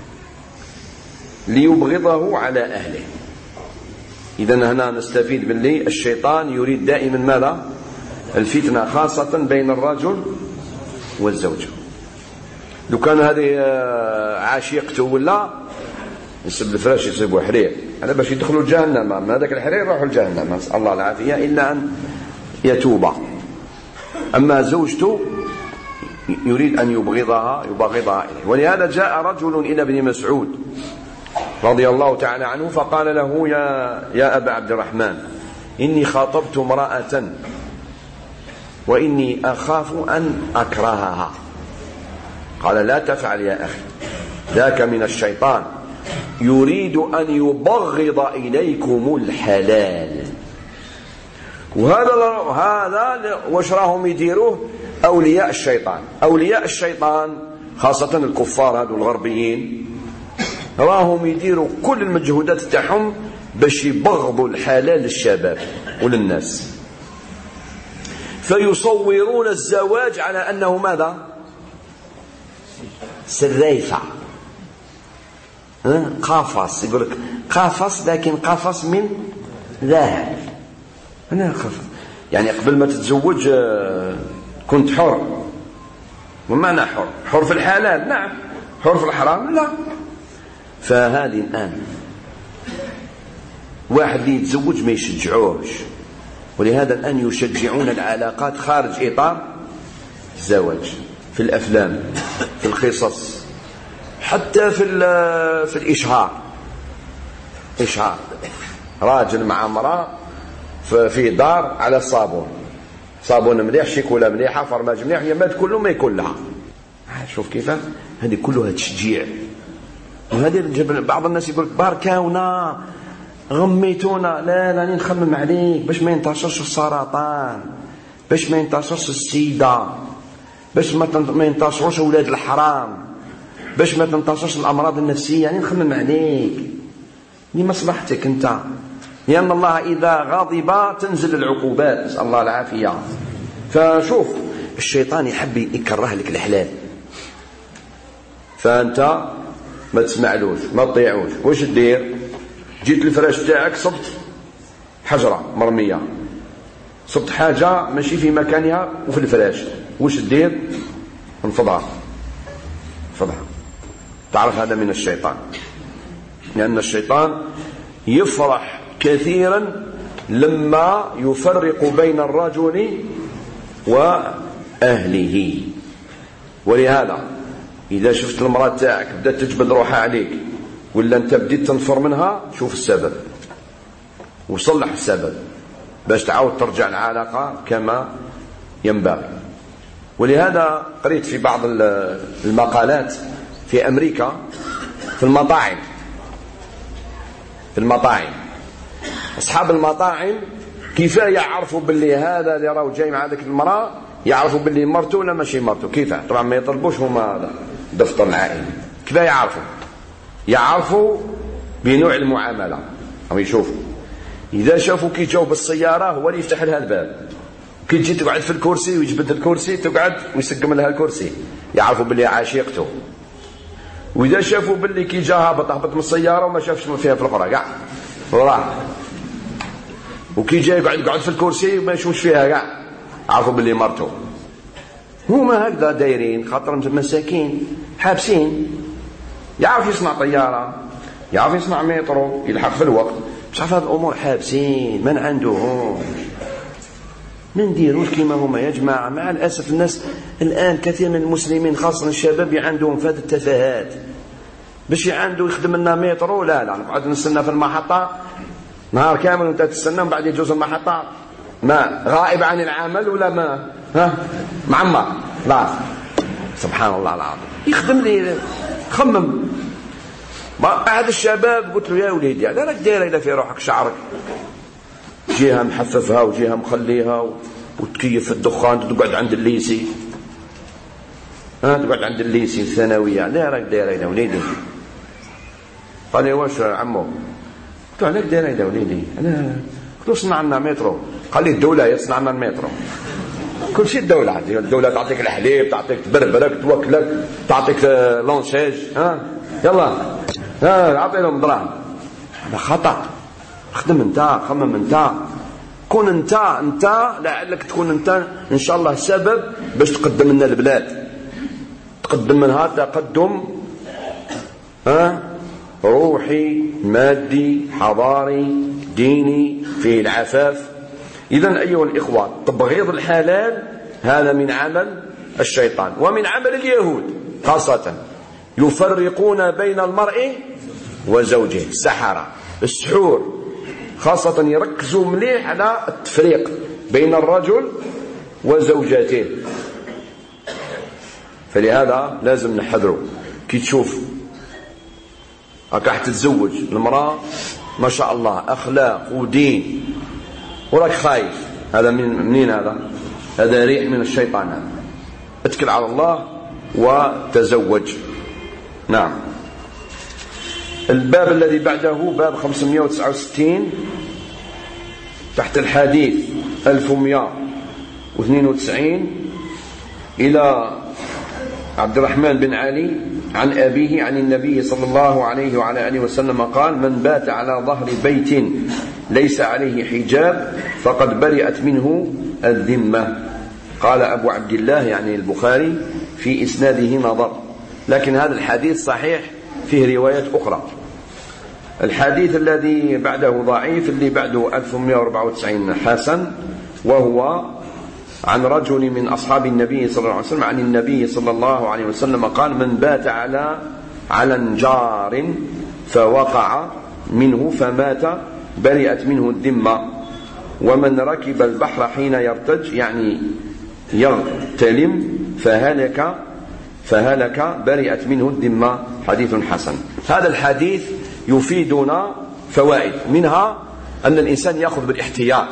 ليبغضه على أهله. إذن هنا نستفيد باللي الشيطان يريد دائما ماذا؟ الفتنة، خاصة بين الرجل والزوجة. لو كان هذه عاشقته ولا يسب الفراش يسبوا حرير، هذا باش يدخلوا جهنم، من هذاك الحرير يروحوا لجهنم، نسأل الله العافية، إلا أن يتوب. أما زوجته يريد أن يبغضها إليه. ولهذا جاء رجل إلى ابن مسعود رضي الله تعالى عنه فقال له: يا أبا عبد الرحمن، إني خاطبت امرأة وإني أخاف أن أكرهها. قال: لا تفعل يا أخي، ذاك من الشيطان يريد أن يبغض إليكم الحلال. وهذا واش راهم يديروه أولياء الشيطان. أولياء الشيطان خاصة الكفار هذو الغربيين راهم يديروا كل المجهودات تاعهم باش يبغضوا الحلال للشباب وللناس، فيصورون الزواج على أنه ماذا؟ سريفة، قفص، يقول لك قفص، لكن قفص من ذهب. أنا قفص يعني قبل ما تتزوج كنت حر. ومعنى حر؟ حر في الحلال، نعم. حر في الحرام، لا. فهذه الآن واحد اللي يتزوج ما يشجعوش، ولهذا الآن يشجعون العلاقات خارج إطار الزواج، في الأفلام، في القصص، حتى في الإشهار. إشهار راجل مع امرأة في دار على الصابون، صابون مليح، شيكولا مليحة، فرماج مليح، يمات كله ما يكون لها. شوف كيف هذه كلها تشجيع. وهذه بعض الناس يقول باركاونا غميتونا، لا راني نخمم عليك باش ما ينتشرش السرطان، باش ما ينتشرش السيدة، باش ما ينتشروش اولاد الحرام، باش ما تنتشرش الامراض النفسيه، يعني نخمم عليك لمصلحتك انت، لان الله اذا غضب تنزل العقوبات، نسال الله العافيه. فشوف الشيطان يحب يكره لك الحلال، فانت ما تسمعلوش، ما تطيعوش. واش دير؟ جيت الفراش تاعك صبت حجره مرميه، صبت حاجه ماشي في مكانها وفي الفراش، واش دير؟ انفضها، انفضها. تعرف هذا من الشيطان، لأن الشيطان يفرح كثيرا لما يفرق بين الرجل وأهله. ولهذا إذا شفت المرأة تاعك بدأت تجبد روحها عليك، ولا أنت بديت تنفر منها، شوف السبب وصلح السبب باش تعاود ترجع العلاقة كما ينبغي. ولهذا قريت في بعض المقالات في أمريكا في المطاعم أصحاب المطاعم كيفاه يعرفوا باللي هذا اللي راهو جاي مع هذيك المرأة، يعرفوا باللي مرته ولا ماشي مرته. كيفاه؟ طبعا ما يطلبوش هما دفتر العائلة. كيفاه يعرفوا بنوع المعاملة. هم يشوفوا، إذا شافوا كي جاوا بالسيارة هو اللي يفتح لها الباب، كي تجي تقعد في الكرسي ويجبد الكرسي تقعد ويسقم لها الكرسي، يعرفوا باللي عاشقته. وإذا شافوا باللي كي جا هبط من السيارة وما شافش فيها في الأخرى كاع وراه، وكي جا يقعد في الكرسي وما يشوفش فيها كاع، عرفوا باللي مرته. هما هكذا دايرين، خاطر مساكين حابسين. يعرف يصنع طيارة، يعرف يصنع مترو، يلحق في الوقت، بصح هذه الأمور حابسين، من عندهمش. ما نديروش كيما هما يا جماعة. مع الأسف الناس الآن كثير من المسلمين خاصة الشباب عندهم في هذه التفاهات، باش عنده يخدم لنا مترو، لا نقعد نستنى في المحطة نهار كامل وانت تستنى، بعد يجوز المحطة ما غائب عن العمل ولا ما معمر، لا سبحان الله العظيم. يخدم لي خمم. أحد الشباب قلت له يا وليدي لا راك داير إلا في روحك شعرك جهة محففها وجهة مخليها وتكيف الدخان، تقعد عند الليسي، تقعد عند الليسي الثانوية، لا راك داير إلا وليدي. قال لي واش عمو؟ قلت له علاش داير إلا وليدي؟ أنا قلت له صنع لنا مترو. قال لي الدولة هي تصنع لنا المترو. كل شيء الدولة تعطيك الحليب، تعطيك تبربرك، توكلك، تعطيك لونشاج، يلا عطي لهم دراهم. هذا خطأ. خدم انت، خمم انت، كون انت لعلك تكون انت ان شاء الله سبب باش تقدم لنا البلاد، تقدم منها تقدم روحي، مادي، حضاري، ديني، فيه العفاف. إذن أيها الإخوة، تبغيض الحلال هذا من عمل الشيطان ومن عمل اليهود خاصة. يفرقون بين المرء وزوجه، السحرة، السحور خاصة يركزوا مليح على التفريق بين الرجل وزوجته. فلهذا لازم نحذروا. كي تشوف راح تتزوج المرأة ما شاء الله أخلاق ودين وراك خايف، هذا منين؟ هذا ريح من الشيطان. هذا اتكل على الله وتزوج. نعم. الباب الذي بعده باب 569 تحت الحديث 1192 إلى عبد الرحمن بن علي عن أبيه عن النبي صلى الله عليه وعلى آله وسلم قال: من بات على ظهر بيت ليس عليه حجاب فقد برئت منه الذمة. قال أبو عبد الله يعني البخاري في إسناده نظر، لكن هذا الحديث صحيح فيه روايات أخرى. الحديث الذي بعده ضعيف، اللي بعده 1194 حسن، وهو عن رجل من أصحاب النبي صلى الله عليه وسلم عن النبي صلى الله عليه وسلم قال: من بات على نجار فوقع منه فمات برئت منه الذمة، ومن ركب البحر حين يرتج يعني يغتلم فهلك برئت منه الذمة. حديث حسن. هذا الحديث يفيدنا فوائد، منها أن الإنسان يأخذ بالاحتياط.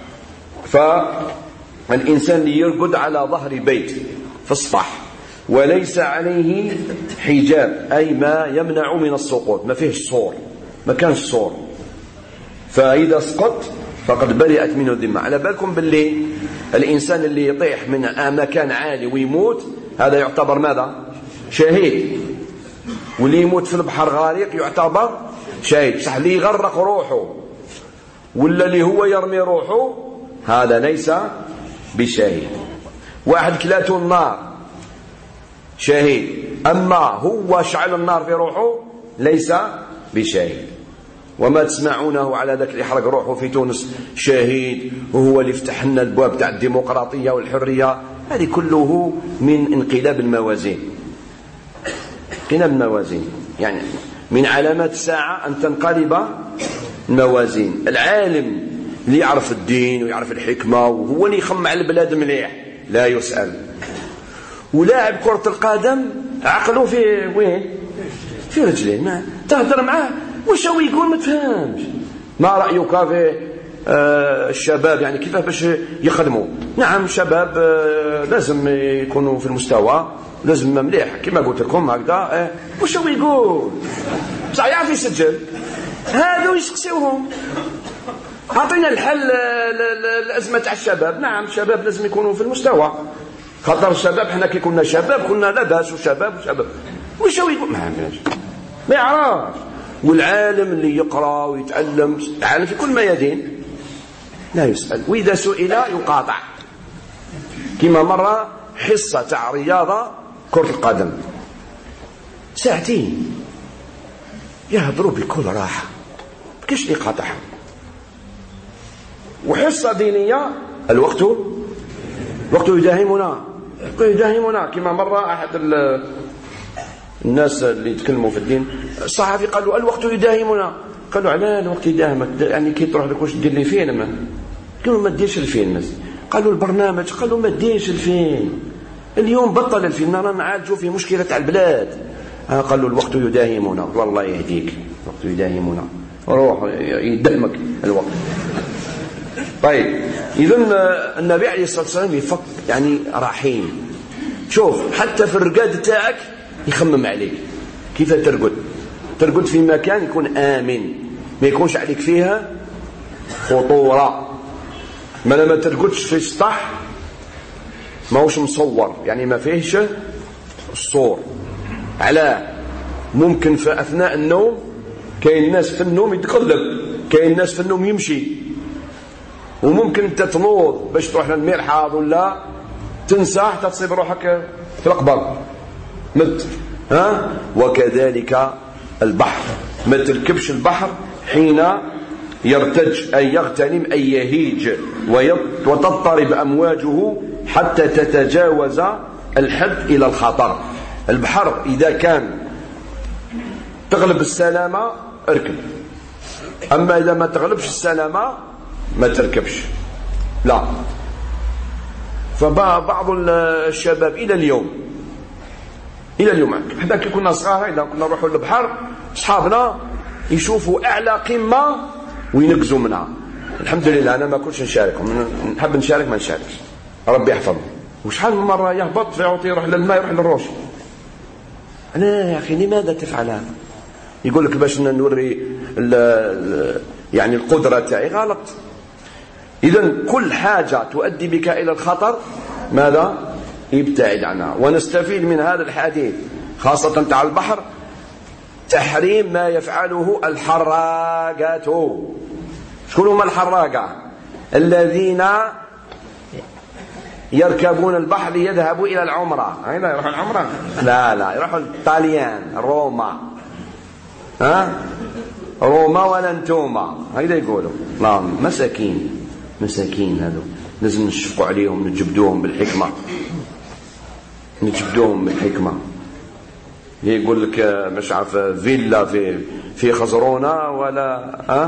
فالإنسان اللي يرقد على ظهر بيت في السطح وليس عليه حجاب، أي ما يمنع من السقوط، ما فيهش صور، ما كانش صور، فإذا سقط فقد برئت منه الذمة. على بالكم باللي الإنسان اللي يطيح من مكان عالي ويموت هذا يعتبر ماذا؟ شهيد. واللي يموت في البحر غارق يعتبر شهيد. صح، اللي يغرق روحه ولا اللي هو يرمي روحه هذا ليس بشهيد. واحد كلاته النار شهيد، أما هو شعل النار في روحه ليس بشهيد. وما تسمعونه على ذاك اللي حرق روحه في تونس شهيد، وهو اللي فتح لنا البواب تاع الديمقراطية والحرية، هذه كله من انقلاب الموازين. انقلاب الموازين يعني من علامات الساعة أن تنقلب الموازين. العالم اللي يعرف الدين ويعرف الحكمة وهو اللي يخمع البلاد مليح لا يسأل. ولاعب كرة القدم عقله في وين؟ في رجليه. ما تهدر معاه وش هو يقول ما تفهمش. ما رأيك في الشباب يعني كيف باش يخدموا؟ نعم الشباب لازم يكونوا في المستوى، لازم مليح كما قلت لكم هكذا. وش هو يقول؟ بصح يعرف يسجل. هذو يسقسيوهم عطينا الحل الأزمة تاع الشباب. نعم الشباب لازم يكونوا في المستوى، خاطر الشباب حنا كي كنا شباب كنا لاباس وشباب. وش هو يقول؟ ما يعرفش. والعالم اللي يقرأ ويتعلم، العالم في كل ميادين لا يسأل، وإذا سئل يقاطع. كما مرة حصة تاع رياضة كرة القدم ساعتين يهضروا بكل راحة، كيش يقاطعهم. وحصة دينية الوقت يداهمنا. كما مرة أحد الناس اللي يتكلموا في الدين الصحفي قالوا الوقت يداهمنا. قالوا علاه الوقت يداهمك؟ يعني كي تروح لك واش دير لي فيلم؟ قالوا ما ديرش الفيلم. قالوا البرنامج، قالوا ما ديرش الفيلم. اليوم بطل الفيلم، رانا نعالجوا في مشكلة تاع البلاد. قالوا الوقت يداهمنا. والله يهديك، الوقت يداهمنا، روح يدهمك الوقت. طيب إذن النبي عليه الصلاة والسلام يفك يعني رحيم. شوف حتى في الرقاد تاعك يخمم عليك كيف ترقد في مكان يكون آمن، ما يكونش عليك فيها خطورة. ما ترقدش في السطح ماهوش مصور، يعني ما فيهش الصور. علاه؟ ممكن في أثناء النوم كاين الناس في النوم يتقلب، كاين الناس في النوم يمشي، وممكن انت تنوض باش تروح للمرحاض ولا تنسى حتى تصيب روحك في القبر مت. وكذلك البحر، ما تركبش البحر حين يرتج أي يغتنم أي يهيج وتضطرب أمواجه حتى تتجاوز الحد إلى الخطر. البحر إذا كان تغلب السلامة اركب، أما إذا ما تغلبش السلامة ما تركبش. لا. فبعض الشباب إلى اليوم حتى كي كنا صغار إذا كنا نروحوا للبحر أصحابنا يشوفوا أعلى قمة وينقزوا منها. الحمد لله أنا ما كنتش نشاركهم، نحب نشارك ما نشاركش، ربي يحفظهم. وشحال من مرة يهبط فيعطي يروح للماء يروح للروش. أنا يا أخي لماذا تفعل هذا؟ يقول لك باش نوري يعني القدرة تاعي. غلط. إذن كل حاجة تؤدي بك إلى الخطر ماذا؟ ابتعد عنها. ونستفيد من هذا الحديث خاصة تاع البحر تحريم ما يفعله الحراقات. شكون هما الحراقة؟ الذين يركبون البحر ليذهبوا إلى العمرة. هنا يروحوا العمرة؟ لا يروحوا الطاليان روما. روما ولا انتوما هيدا يقولوا. لا مساكين هذو لازم نشفقوا عليهم، نجبدوهم بالحكمة. يقول لك مش عارف فيلا في خزرونة ولا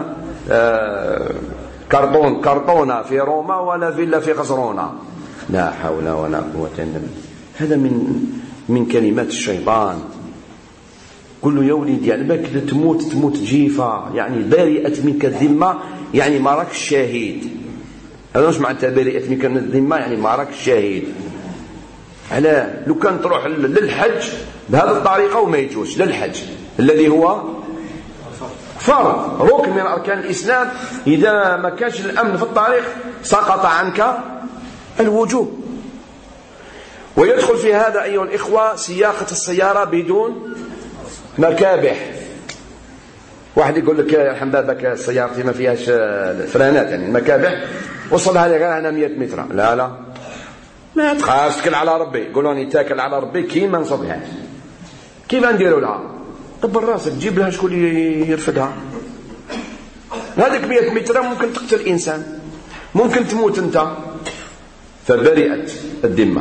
كرتونة في روما ولا فيلا في خزرونة. لا حول ولا قوة إلا بالله. هذا من كلمات الشيطان. قل له يا وليدي يعني باك تموت جيفة، يعني برئت منك الذمة، يعني ما راك الشهيد. هذا واش معناتها برئت منك الذمة؟ يعني ما راك الشهيد. علاه؟ لو كان تروح للحج بهذه الطريقة وما يجوز للحج الذي هو فرض ركن من أركان الإسلام، إذا ما كانش الأمن في الطريق سقط عنك الوجوب. ويدخل في هذا أيها الإخوة سياقة السيارة بدون مكابح. واحد يقول لك الحمد لله سيارتي ما فيهاش فرانات، يعني المكابح وصلها لي غير أنا 100 متر. لا ما تخافش، تكل على ربي. يقولوا اني تاكل على ربي كيما نصبهاش، كيف نديروا لها؟ قبل راسك جيب لها شكون يرفدها. هذيك 100 متر ممكن تقتل انسان، ممكن تموت انت. فبرئت الذمه.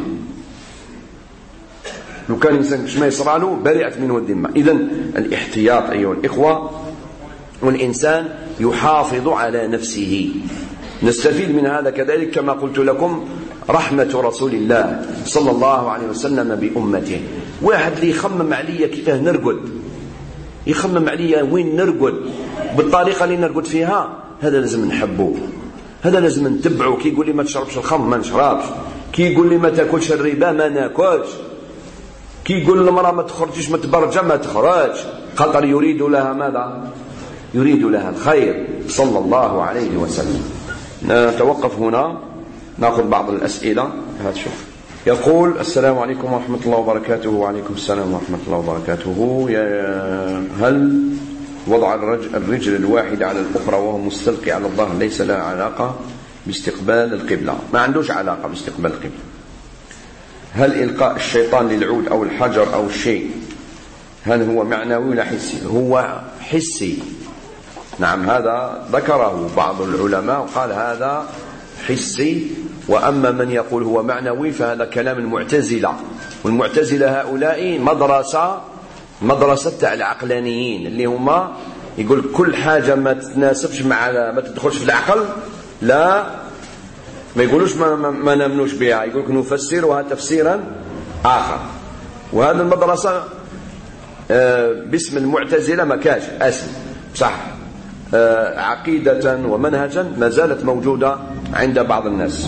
لو كان انسان ما يصرى له برئت منه الذمه. اذن الاحتياط ايها الاخوه، والانسان يحافظ على نفسه. نستفيد من هذا كذلك كما قلت لكم رحمة رسول الله صلى الله عليه وسلم بأمته. واحد اللي يخمم عليا كيفاه نرقد، يخمم عليا وين نرقد بالطريقة اللي نرقد فيها، هذا لازم نحبه، هذا لازم نتبعه. كي يقول لي ما تشربش الخمر ما نشربش، كي يقول لي ما تاكلش الربا ما ناكلش، كي يقول المرأة ما تخرجش متبرجة ما تخرج، خاطر يريد لها ماذا؟ يريد لها الخير صلى الله عليه وسلم. نتوقف هنا ناخذ بعض الأسئلة. هات شوف. يقول السلام عليكم ورحمة الله وبركاته. وعليكم السلام ورحمة الله وبركاته. هل وضع الرجل الواحدة على الأخرى وهو مستلقي على الظهر ليس له علاقة باستقبال القبلة؟ ما عندوش علاقة باستقبال القبلة. هل إلقاء الشيطان للعود أو الحجر أو الشيء هل هو معنوي ولا حسي؟ هو حسي. نعم هذا ذكره بعض العلماء وقال هذا حسي. وأما من يقول هو معنوي فهذا كلام المعتزلة. والمعتزلة هؤلاء مدرسة تاع العقلانيين اللي هما يقول كل حاجة ما تتناسبش مع ما تدخلش في العقل لا ما يقولوش ما نمنوش بها، يقولك نفسرها تفسيرا آخر. وهذا المدرسة باسم المعتزلة ما كاش اسم صح، عقيدة ومنهجا ما زالت موجودة عند بعض الناس.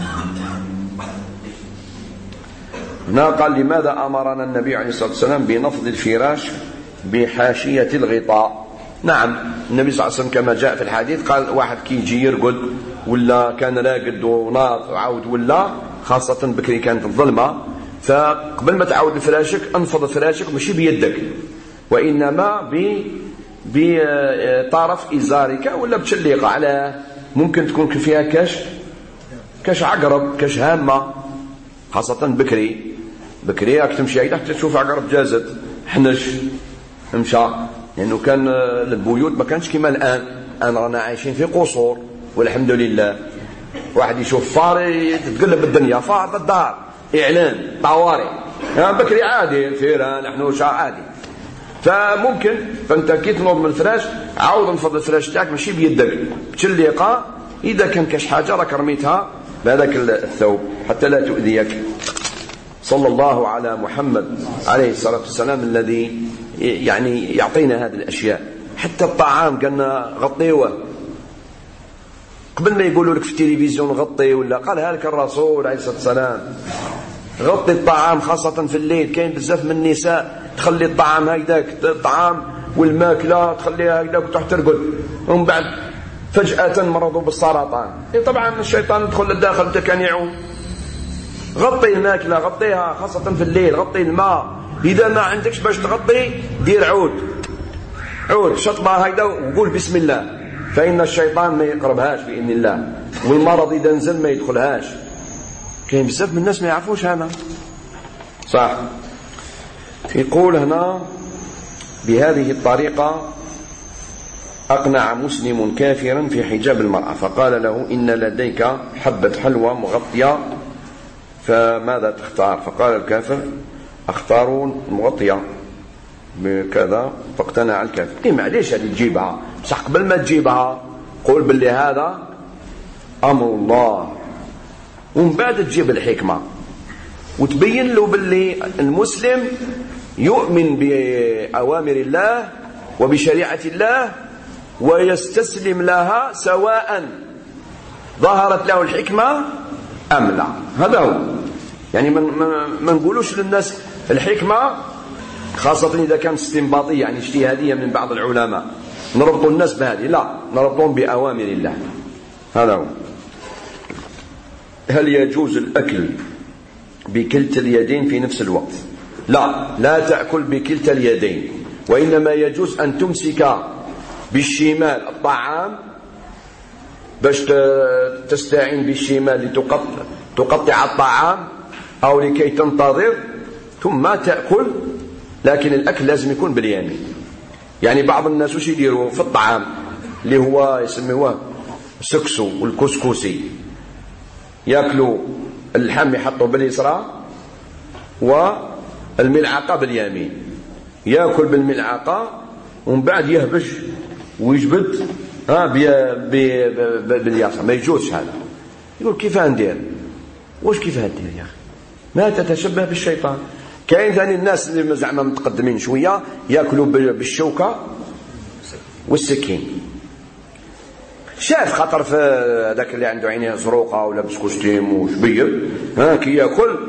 هنا قال لماذا أمرنا النبي عليه الصلاة والسلام بنفض الفراش بحاشية الغطاء؟ نعم النبي صلى الله عليه وسلم كما جاء في الحديث قال واحد كي يجي يرقد ولا كان راقد وناض وعاود ولا خاصة بكري كانت الظلمة، فقبل ما تعود فراشك انفض فراشك ماشي بيدك، وإنما بطرف إزارك ولا بتشليقة، على ممكن تكون فيها كاش عقرب، كاش هامة، خاصة بكري راك تمشي هيدا حتى تشوف عقرب جازت حنش مشى، لأنه كان البيوت ما كانش كما الآن رانا عايشين في قصور والحمد لله. واحد يشوف فار تتقلب الدنيا، فار بالدار، إعلان طوارئ، بكري عادي فيران نحن عادي. فممكن فانت كي تنوض من الفراش عاود انفض الفراش تاعك ماشي بيدك، بتشليقه، اذا كان كاش حاجه راك رميتها بهذاك الثوب حتى لا تؤذيك. صلى الله على محمد عليه الصلاه والسلام الذي يعني يعطينا هذه الاشياء. حتى الطعام قالنا غطيوه، قبل ما يقولوا لك في التلفزيون غطي ولا، قالها لك الرسول عليه الصلاه والسلام، غطي الطعام خاصه في الليل. كاين بزاف من النساء تخلي الطعام هيداك، الطعام والماكله تخليها هيداك وتروح ترقد، ومن بعد فجأة مرضوا بالسرطان. طبعا الشيطان يدخل للداخل كان يعوم. غطي الماكله، غطيها خاصة في الليل، غطي الماء. إذا ما عندكش باش تغطي دير عود شطبة هيدا وقول بسم الله، فإن الشيطان ما يقربهاش بإذن الله، والمرض إذا نزل ما يدخلهاش. كاين بزاف من الناس ما يعرفوش هذا صح. يقول هنا بهذه الطريقة أقنع مسلم كافرا في حجاب المرأة، فقال له إن لديك حبة حلوى مغطية فماذا تختار؟ فقال الكافر أختار مغطية بكذا، فاقتنع الكافر. معليش هذه تجيبها، بصح قبل ما تجيبها قول باللي هذا أمر الله، ومن بعد تجيب الحكمة وتبين له باللي المسلم يؤمن بأوامر الله وبشريعة الله ويستسلم لها سواء ظهرت له الحكمة أم لا. هذا هو، يعني ما نقولوش للناس الحكمة خاصة إذا كانت استنباطية يعني اجتهادية من بعض العلماء نربط الناس بهذه، لا، نربطهم بأوامر الله. هذا هو. هل يجوز الأكل بكلتا اليدين في نفس الوقت؟ لا تأكل بكلتا اليدين، وإنما يجوز أن تمسك بالشمال الطعام باش تستعين بالشمال لتقطع الطعام أو لكي تنتظر ثم تأكل، لكن الأكل لازم يكون باليمين. يعني بعض الناس وش يديروا في الطعام اللي هو يسموه سكسو والكسكسي، يأكلوا اللحم يحطوا باليسرى والملعقة باليمين، يأكل بالملعقة ومن بعد يهبش ويجبد باليسار. ما يجوزش هذا. يقول كيف ندير؟ واش كيف ندير يا أخي؟ ما تتشبه بالشيطان. كاين ثاني الناس اللي زعما متقدمين شويه ياكلوا بالشوكه والسكين. شاف خطر في هذاك اللي عنده عينيه زروقه ولا بسكوستيم وشبيب، كي ياكل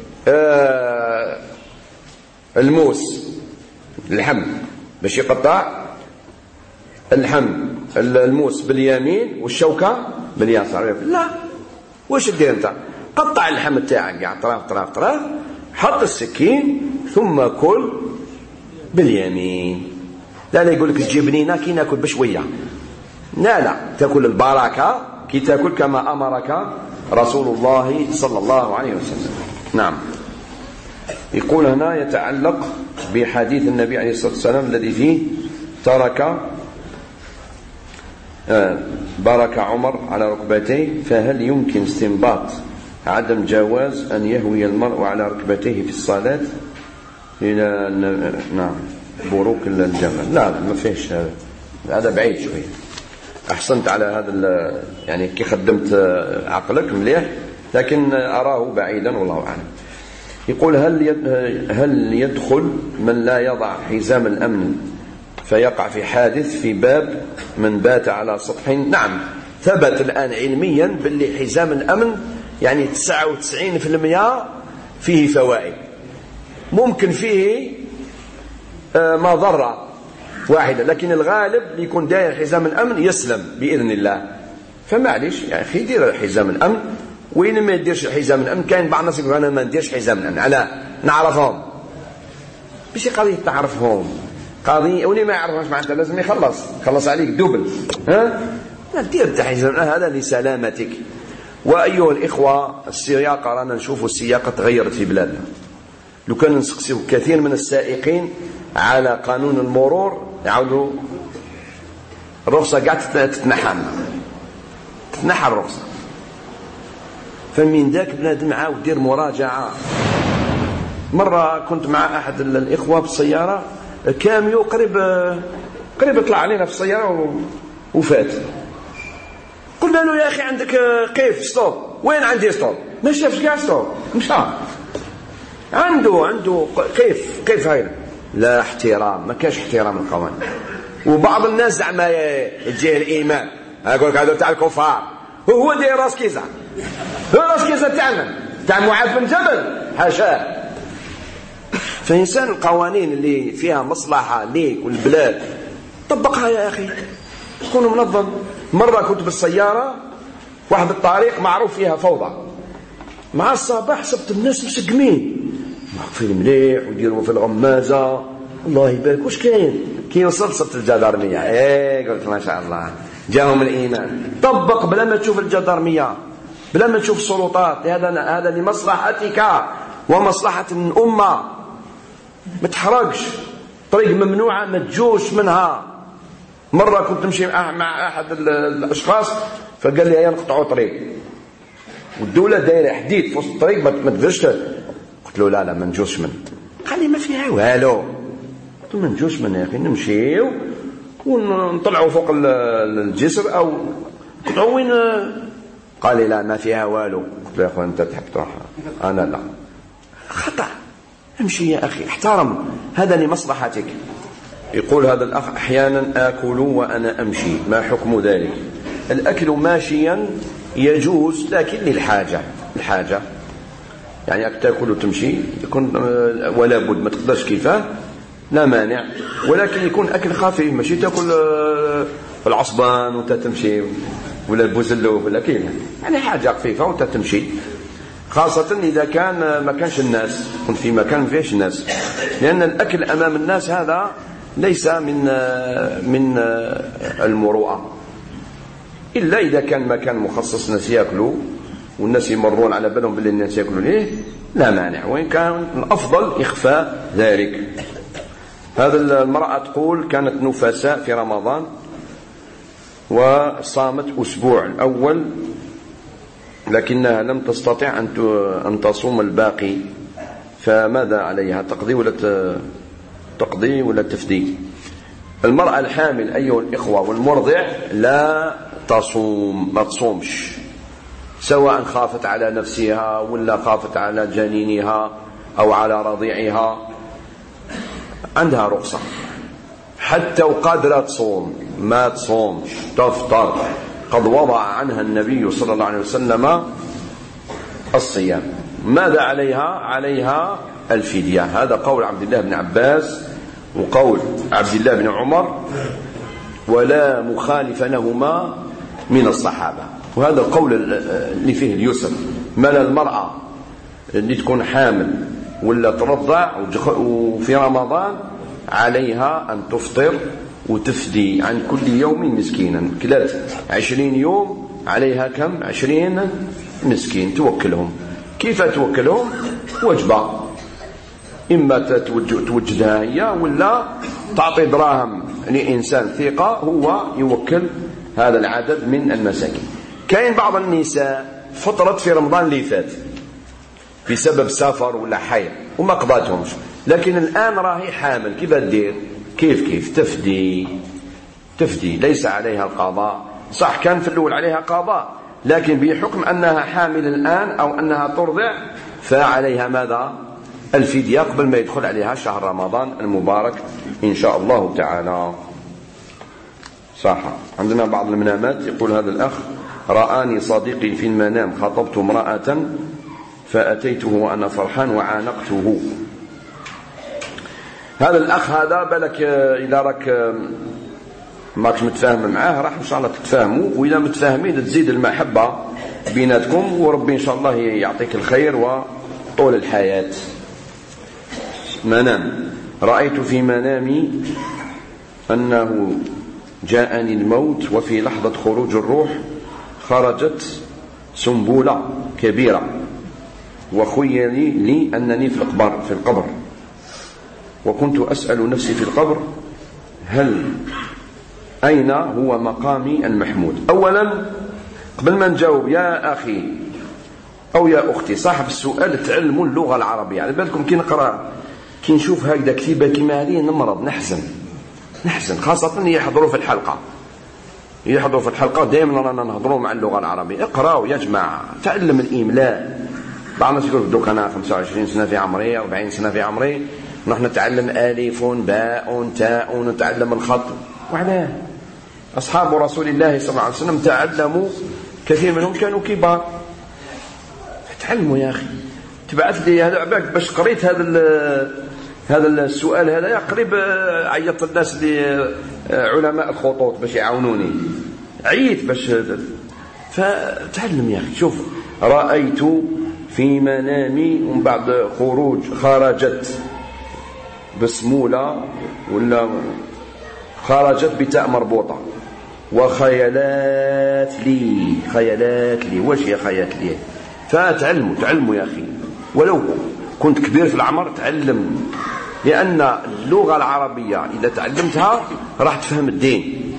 الموس اللحم باش يقطع اللحم الموس باليمين والشوكه باليسار. لا، واش دير انت؟ قطع اللحم تاعك كاع طراف، حط السكين ثم كل باليمين. لا يقول لك تجيبنينا كي ناكل بشويه. لا تاكل البركه كي تاكل كما امرك رسول الله صلى الله عليه وسلم. نعم. يقول هنا يتعلق بحديث النبي عليه الصلاه والسلام الذي فيه ترك بارك عمر على ركبتيه، فهل يمكن استنباط عدم جواز أن يهوي المرء على ركبتيه في الصلاة إلى نعم بروك الجمل؟ لا ما فيش هذا بعيد شوية. أحسنت على هذا يعني كي خدمت عقلك مليح، لكن أراه بعيدا والله أعلم. يقول هل يدخل من لا يضع حزام الأمن فيقع في حادث في باب من بات على سطح؟ نعم، ثبت الآن علميا باللي حزام الأمن يعني 99% فيه فوائد، ممكن فيه مضرة واحدة، لكن الغالب اللي يكون داير حزام الأمن يسلم بإذن الله. فمعليش يا أخي دير حزام الأمن وين ما يديرش الحزام من الأمن. كاين بعض الناس يقول أنا ما نديرش حزام من الأمن، علاه؟ نعرفهم. ماشي قضية تعرفهم، قضية واللي ما يعرفهمش معناتها لازم يخلص عليك دوبل. لا دير حزام هذا لسلامتك. وأيها الإخوة السياقة رانا نشوفوا السياقة تغيرت في بلادنا. لو كان نسقسيو كثير من السائقين على قانون المرور يعاودوا الرخصة قاعد تتنحى الرخصة. فمن ذاك بنادم عاود دير مراجعة. مرة كنت مع أحد الإخوة بالسيارة، كاميو قريب يطلع علينا في السيارة وفات. قلنا له يا أخي عندك كيف ستوب؟ وين عندي ستوب؟ ما شافش كاع ستوب، مشى عنده كيف هاي. لا احترام، ما كاش احترام القوانين. وبعض الناس زعما يجيه الإيمان يقول لك هذا تاع الكفار، هو داير راسكيزة، هو راسكيزة تاعنا تاع معاذ بن جبل، حاشاه. فإنسان القوانين اللي فيها مصلحة ليك والبلاد طبقها يا أخي، تكون منظم. مرة كنت بالسيارة واحد الطريق معروف فيها فوضى، مع الصباح سبت الناس مسقمين واقفين مليح ويديروا في الغمازة، الله يبارك. واش كاين؟ كي وصلت صرت الجدارمية، قلت ما شاء الله جاهم الإيمان. طبق بلا ما تشوف الجدارمية، بلا ما تشوف السلطات. هذا لمصلحتك ومصلحة الأمة. ما تحرقش طريق ممنوعة، ما تجوش منها. مرة كنت نمشي مع أحد الأشخاص فقال لي هيا نقطعوا طريق، والدولة دايرة حديد في وسط الطريق ما تقدرش. قلت له لا ما نجوش منه. قال لي ما فيها والو. قلت له ما نجوش منه يا أخي، نمشيو ونطلعوا فوق الجسر أو نقطعوا وين. قال لي لا ما فيها والو. قلت له يا أخوان أنت تحب تروح، أنا لا. خطأ، امشي يا أخي، احترم، هذا لمصلحتك. يقول هذا الأخ أحيانا آكل وأنا أمشي، ما حكم ذلك؟ الأكل ماشيا يجوز لكن للحاجة، الحاجة يعني تاكل وتمشي يكون ولا بد، ما تقدرش كيفاه لا مانع، ولكن يكون أكل خفيف، ماشي تاكل العصبان وتتمشي ولا البوزلوب ولا كيف، يعني حاجة خفيفة وتتمشي. خاصة إذا كان ما كانش الناس، كنت في مكان ما فيهش الناس، لأن الأكل أمام الناس هذا ليس من المروءة، إلا إذا كان مكان مخصص ناس يأكلوا والناس يمرون على بالهم باللي الناس يأكلوا ليه لا مانع، وإن كان الأفضل إخفاء ذلك. هذا المرأة تقول كانت نفساء في رمضان وصامت أسبوع الأول، لكنها لم تستطع أن تصوم الباقي، فماذا عليها؟ تقضي ولا تفدي؟ المرأة الحامل أيها الإخوة والمرضع لا تصوم، ما تصومش، سواء خافت على نفسها ولا خافت على جنينها أو على رضيعها، عندها رخصة. حتى وقادرة تصوم ما تصومش، تفطر. قد وضع عنها النبي صلى الله عليه وسلم الصيام. ماذا عليها؟ عليها الفدية. هذا قول عبد الله بن عباس وقول عبد الله بن عمر، ولا مخالف لهما من الصحابة، وهذا القول اللي فيه اليسر. ما المرأة اللي تكون حامل ولا ترضع وفي رمضان عليها أن تفطر وتفدي عن كل يوم مسكينا. كلات 20 يوم عليها كم؟ 20 مسكين توكلهم. كيف توكلهم؟ وجبة، إما توجدها هي ولا تعطي دراهم لإنسان ثقة هو يوكل هذا العدد من المساكين. كاين بعض النساء فطرت في رمضان اللي فات بسبب سفر ولا حيض وما قضاتهمش، لكن الآن راهي حامل، كيف تدير؟ كيف تفدي، ليس عليها القضاء. صح كان في الأول عليها قضاء، لكن بحكم أنها حامل الآن أو أنها ترضع فعليها ماذا؟ الفدية قبل ما يدخل عليها شهر رمضان المبارك إن شاء الله تعالى. صح. عندنا بعض المنامات. يقول هذا الأخ: رآني صديقي في المنام خطبت امرأة فأتيته وأنا فرحان وعانقته. هذا الأخ هذا بالك إذا راك ماكش متفاهم معاه راح إن شاء الله تتفاهموا، وإذا متفاهمين تزيد المحبة بيناتكم، وربي إن شاء الله يعطيك الخير وطول الحياة. منام: رأيت في منامي أنه جاءني الموت، وفي لحظة خروج الروح خرجت سنبلة كبيرة، وخيل لي أنني في القبر، وكنت أسأل نفسي في القبر أين هو مقامي المحمود. أولا قبل ما نجاوب يا أخي أو يا أختي صاحب السؤال، تعلموا اللغة العربية. على بالكم كي نقرأ كي نشوف هكذا كتيبة كيما هذه نمرض، نحزن خاصة يحضروا في الحلقة دائما رانا نهضروا مع اللغة العربية. اقرأوا يا جماعة، تعلم الإملاء. بعض الناس يقول دوك أنا 25 سنة في عمري، 40 سنة في عمري، نحن نتعلم ألف باء تاء ونتعلم الخط. وعلاه أصحاب رسول الله صلى الله عليه وسلم تعلموا، كثير منهم كانوا كبار. تعلموا يا أخي. تبعث لي هذا باش قريت هذا السؤال هذا يا قريب عيطت الناس لعلماء الخطوط باش يعاونوني، عييت باش. فتعلم يا أخي. شوف: رأيت في منامي، ومن بعد خرجت بسمولة ولا خرجت بتاء مربوطة، وخيالات لي. واش هي خيالات لي؟ فتعلموا يا أخي، ولو كنت كبير في العمر تعلم، لأن اللغة العربية إذا تعلمتها راح تفهم الدين،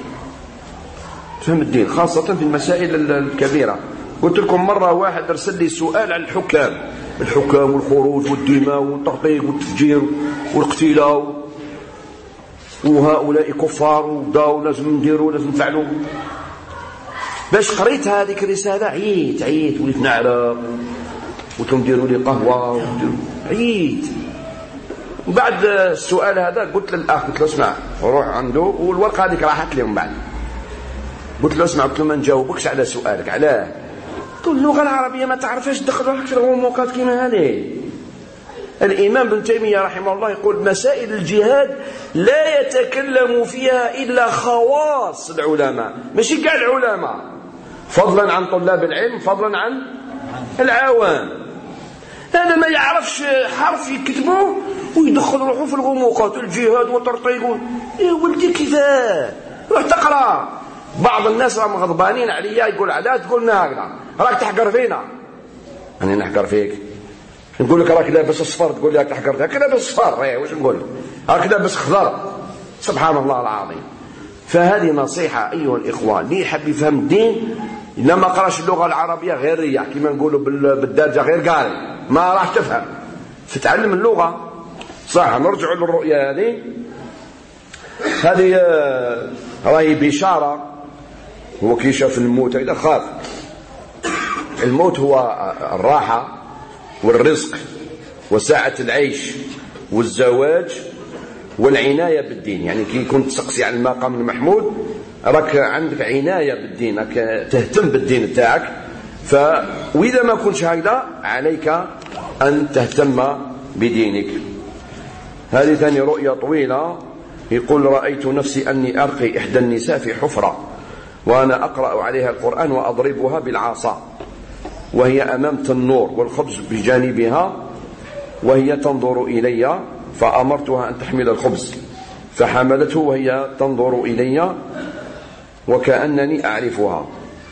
خاصة في المسائل الكبيرة. قلت لكم مرة واحد أرسل لي سؤال عن الحكام والخروج والدماء والتحقيق والتفجير والاقتلاع، وهؤلاء كفار وداو لازم نديروا لازم نفعلوا. باش قريت هذيك الرسالة عييت وليت نعرق، قلت لهم ديروا لي قهوة، عييت. وبعد السؤال هذا قلت للأخ، قلت له اسمع، روح عنده، والورقة هذيك راحت لي من بعد. قلت له اسمع، قلت له ما نجاوبكش على سؤالك. علاه؟ قلت اللغة العربية ما تعرفش تدخل روحك في الغموقات كيما هذه. الإمام ابن تيمية رحمه الله يقول: مسائل الجهاد لا يتكلم فيها إلا خواص العلماء، ماشي كاع العلماء، فضلا عن طلاب العلم، فضلا عن العوام. هذا ما يعرفش حرف يكتبوه ويدخل روحه في الغموقات، الجهاد وترطيق. يا ولدي كذا، روح تقرأ. بعض الناس راهم غضبانين عليا، يقول: علاش تقولنا هكذا؟ راك تحقر فينا. أنا نحقر فيك؟ نقول لك راك لابس اصفر تقول لي راك تحقر فيك؟ راك لابس اصفر، واش نقول لك؟ راك لابس خضر. سبحان الله العظيم. فهذه نصيحة أيها الإخوة، اللي يحب يفهم الدين إلا ما قراش اللغة العربية غير رياح كما نقولوا بالدارجة، غير قاري، ما راح تفهم. فتعلم اللغة صح. نرجع للرؤيا هذه راهي بشارة. هو كي شاف الموت إذا خاف. الموت هو الراحة والرزق وساعة العيش والزواج والعناية بالدين. يعني كي كنت تسقسي عن المقام المحمود، راك عندك عناية بالدين، راك تهتم بالدين تاعك. وإذا ما كنتش هكذا عليك أن تهتم بدينك. هذه ثاني رؤية طويلة. يقول: رأيت نفسي أني أرقي إحدى النساء في حفرة، وأنا أقرأ عليها القرآن وأضربها بالعصا، وهي أمام النور والخبز بجانبها، وهي تنظر إلي، فأمرتها أن تحمل الخبز، فحملته وهي تنظر إلي وكأنني أعرفها،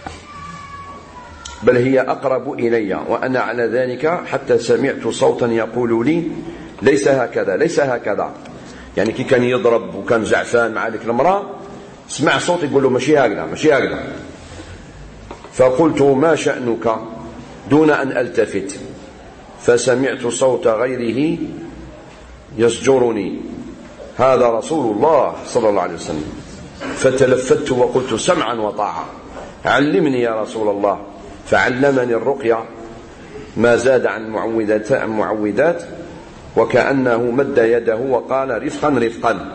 بل هي أقرب إلي وأنا على ذلك، حتى سمعت صوتا يقول لي: ليس هكذا، ليس هكذا. يعني كي كان يضرب وكان زعفان مع ذيك المرأة، سمع صوت يقول له: ماشي هكذا، ماشي هكذا. فقلت: ما شأنك؟ دون أن ألتفت، فسمعت صوت غيره يزجرني: هذا رسول الله صلى الله عليه وسلم. فتلفت وقلت: سمعا وطاعة، علمني يا رسول الله. فعلمني الرقية ما زاد عن معوذات، وكأنه مد يده وقال: رفقا رفقا.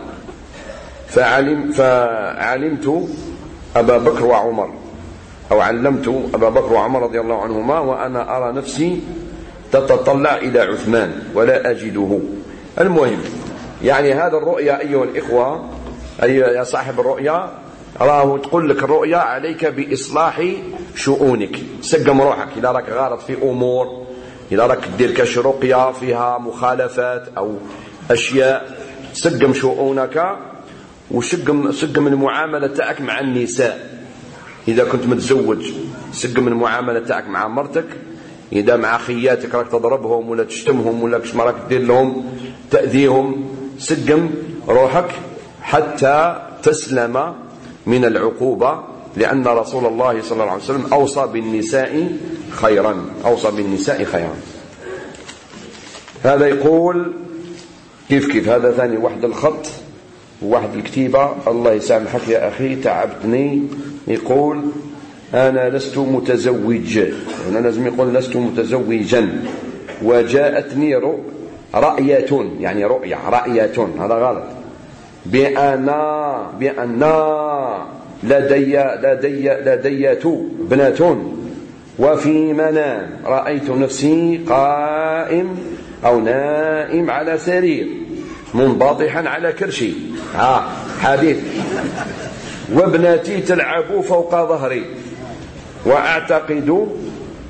فعلمت أبا بكر وعمر، أو علمت أبا بكر وعمر رضي الله عنهما، وأنا أرى نفسي تتطلع إلى عثمان ولا أجده. المهم يعني هذا الرؤيا أيها الإخوة، يا صاحب الرؤيا، راه تقول لك الرؤيا عليك بإصلاح شؤونك، سقم روحك. إذا راك غارط في أمور، إذا راك دير كاش رقية فيها مخالفات أو أشياء، سقم شؤونك وسقم المعاملة تاعك مع النساء. إذا كنت متزوج سقم المعاملة تاعك مع مرتك. إذا مع خياتك راك تضربهم ولا تشتمهم ولا كش ما راك تدير لهم تأذيهم، سقم روحك حتى تسلم من العقوبة، لأن رسول الله صلى الله عليه وسلم أوصى بالنساء خيرا. هذا يقول كيف هذا ثاني واحد الخط وواحد الكتيبة. الله يسامحك يا أخي تعبتني. يقول أنا لست متزوج، أنا لازم يقول لست متزوجا، وجاءتني رأية، يعني رأية، هذا غلط، بأن لديت بنات، وفي منام رأيت نفسي قائم أو نائم على سرير منبطحا على كرشي، حديث، وابنتي تلعب فوق ظهري، وأعتقد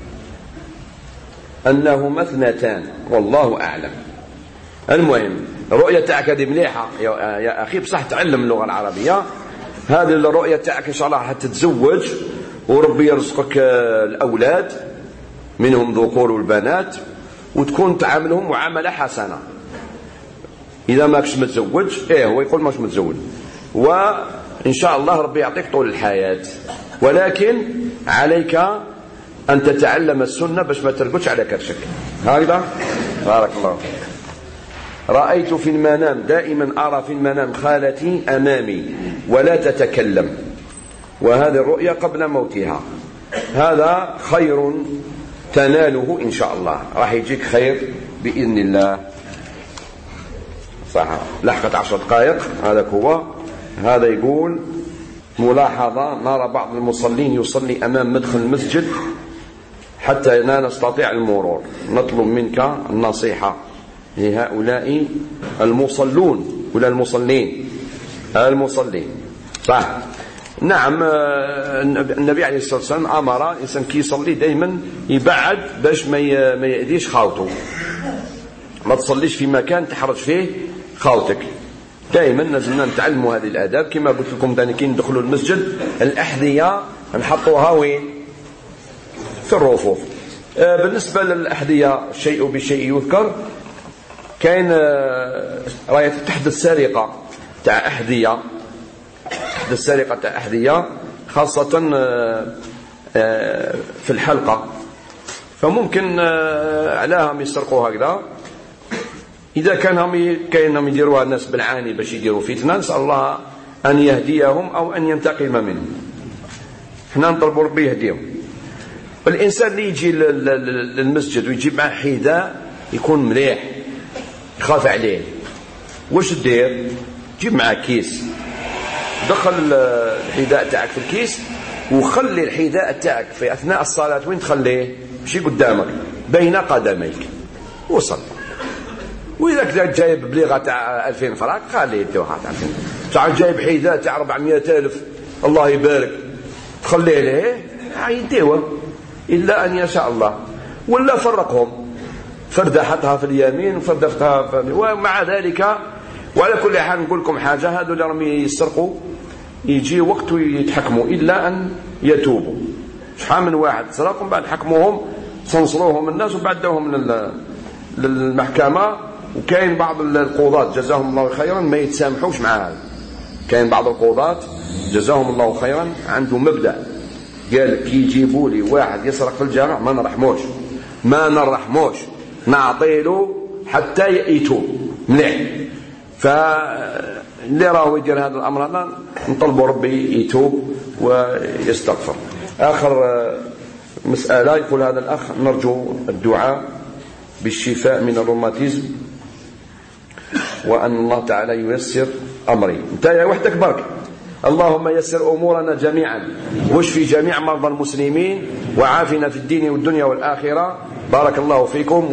أنهما اثنتان والله أعلم. المهم الرؤية تاعك هذه مليحة يا أخي، بصح تعلم اللغة العربية. هذه الرؤية تاعك إن شاء الله حتتزوج وربي يرزقك الأولاد منهم ذكور والبنات، وتكون تعاملهم معاملة حسنة. إذا ما كنتش متزوج هو يقول ماش متزوج، وإن شاء الله ربي يعطيك طول الحياة، ولكن عليك أن تتعلم السنة باش ما ترقدش على كرشك. هكذا بارك الله فيك. رأيت في المنام، دائما أرى في المنام خالتي أمامي ولا تتكلم، وهذه الرؤيا قبل موتها. هذا خير تناله إن شاء الله، راح يجيك خير بإذن الله. صح، لحقت 10 دقائق. هذا هو. هذا يقول ملاحظة: نرى بعض المصلين يصلي أمام مدخل المسجد حتى لا نستطيع المرور، نطلب منك النصيحة لهؤلاء المصلون ولا المصلين. صح، نعم. النبي عليه الصلاة والسلام أمر الإنسان كي يصلي دائما يبعد باش ما يأذيش خاوته، ما تصليش في مكان تحرج فيه خاوتك. دائما لازمنا نتعلموا هذه الآداب. كما قلت لكم ثاني كي ندخلوا المسجد الأحذية نحطوها وين؟ في الرفوف. بالنسبة للأحذية شيء بشيء يذكر. كاين راية تحدث سرقة تاع أحذية، خاصة في الحلقة، فممكن علىهم يسرقوا هكذا. إذا كانهم يديروها الناس بالعاني باش يديروا فتنة، نسأل الله أن يهديهم أو أن ينتقم منهم. احنا نطلب ربي يهديهم. الإنسان اللي يجي للمسجد ويجيب معه حذاء يكون مليح، يخاف عليه. واش دير؟ جيب معه كيس، دخل الحذاء تاعك في الكيس، وخلي الحذاء تاعك في أثناء الصلاة وين تخليه؟ ماشي قدامك، بين قدميك، وصل. وإذا كنت جايب بليغة تاع 2000 فرنك خليه يدوها تاع جايب حذاء تاع 400,000 الله يبارك تخليه له يديوه، إلا أن يشاء الله. ولا فرقهم، فردة حطها في اليمين وفردة حطها في، ومع ذلك. وعلى كل حال نقول لكم حاجة: هذو اللي راهم يسرقوا يجي وقت يتحكموا إلا أن يتوبوا. شحال من واحد سرقوا بعد حكموهم، صنصروهم الناس وبعد داوهم للمحكمة. وكاين بعض القضاة جزاهم الله خيرا ما يتسامحوش مع هذا. كاين بعض القضاة جزاهم الله خيرا عنده مبدأ، قال كي يجيبوا لي واحد يسرق في الجامع ما نرحموش، نعطيله حتى يتوب مليح. فاللي راهو يدير هذا الأمر هذا نطلبوا ربي يتوب ويستغفر. آخر مسألة يقول هذا الأخ: نرجو الدعاء بالشفاء من الروماتيزم، وأن الله تعالى ييسر أمري. انت يا وحدك برك. اللهم يسر أمورنا جميعا، واشفي جميع مرضى المسلمين، وعافنا في الدين والدنيا والآخرة. بارك الله فيكم.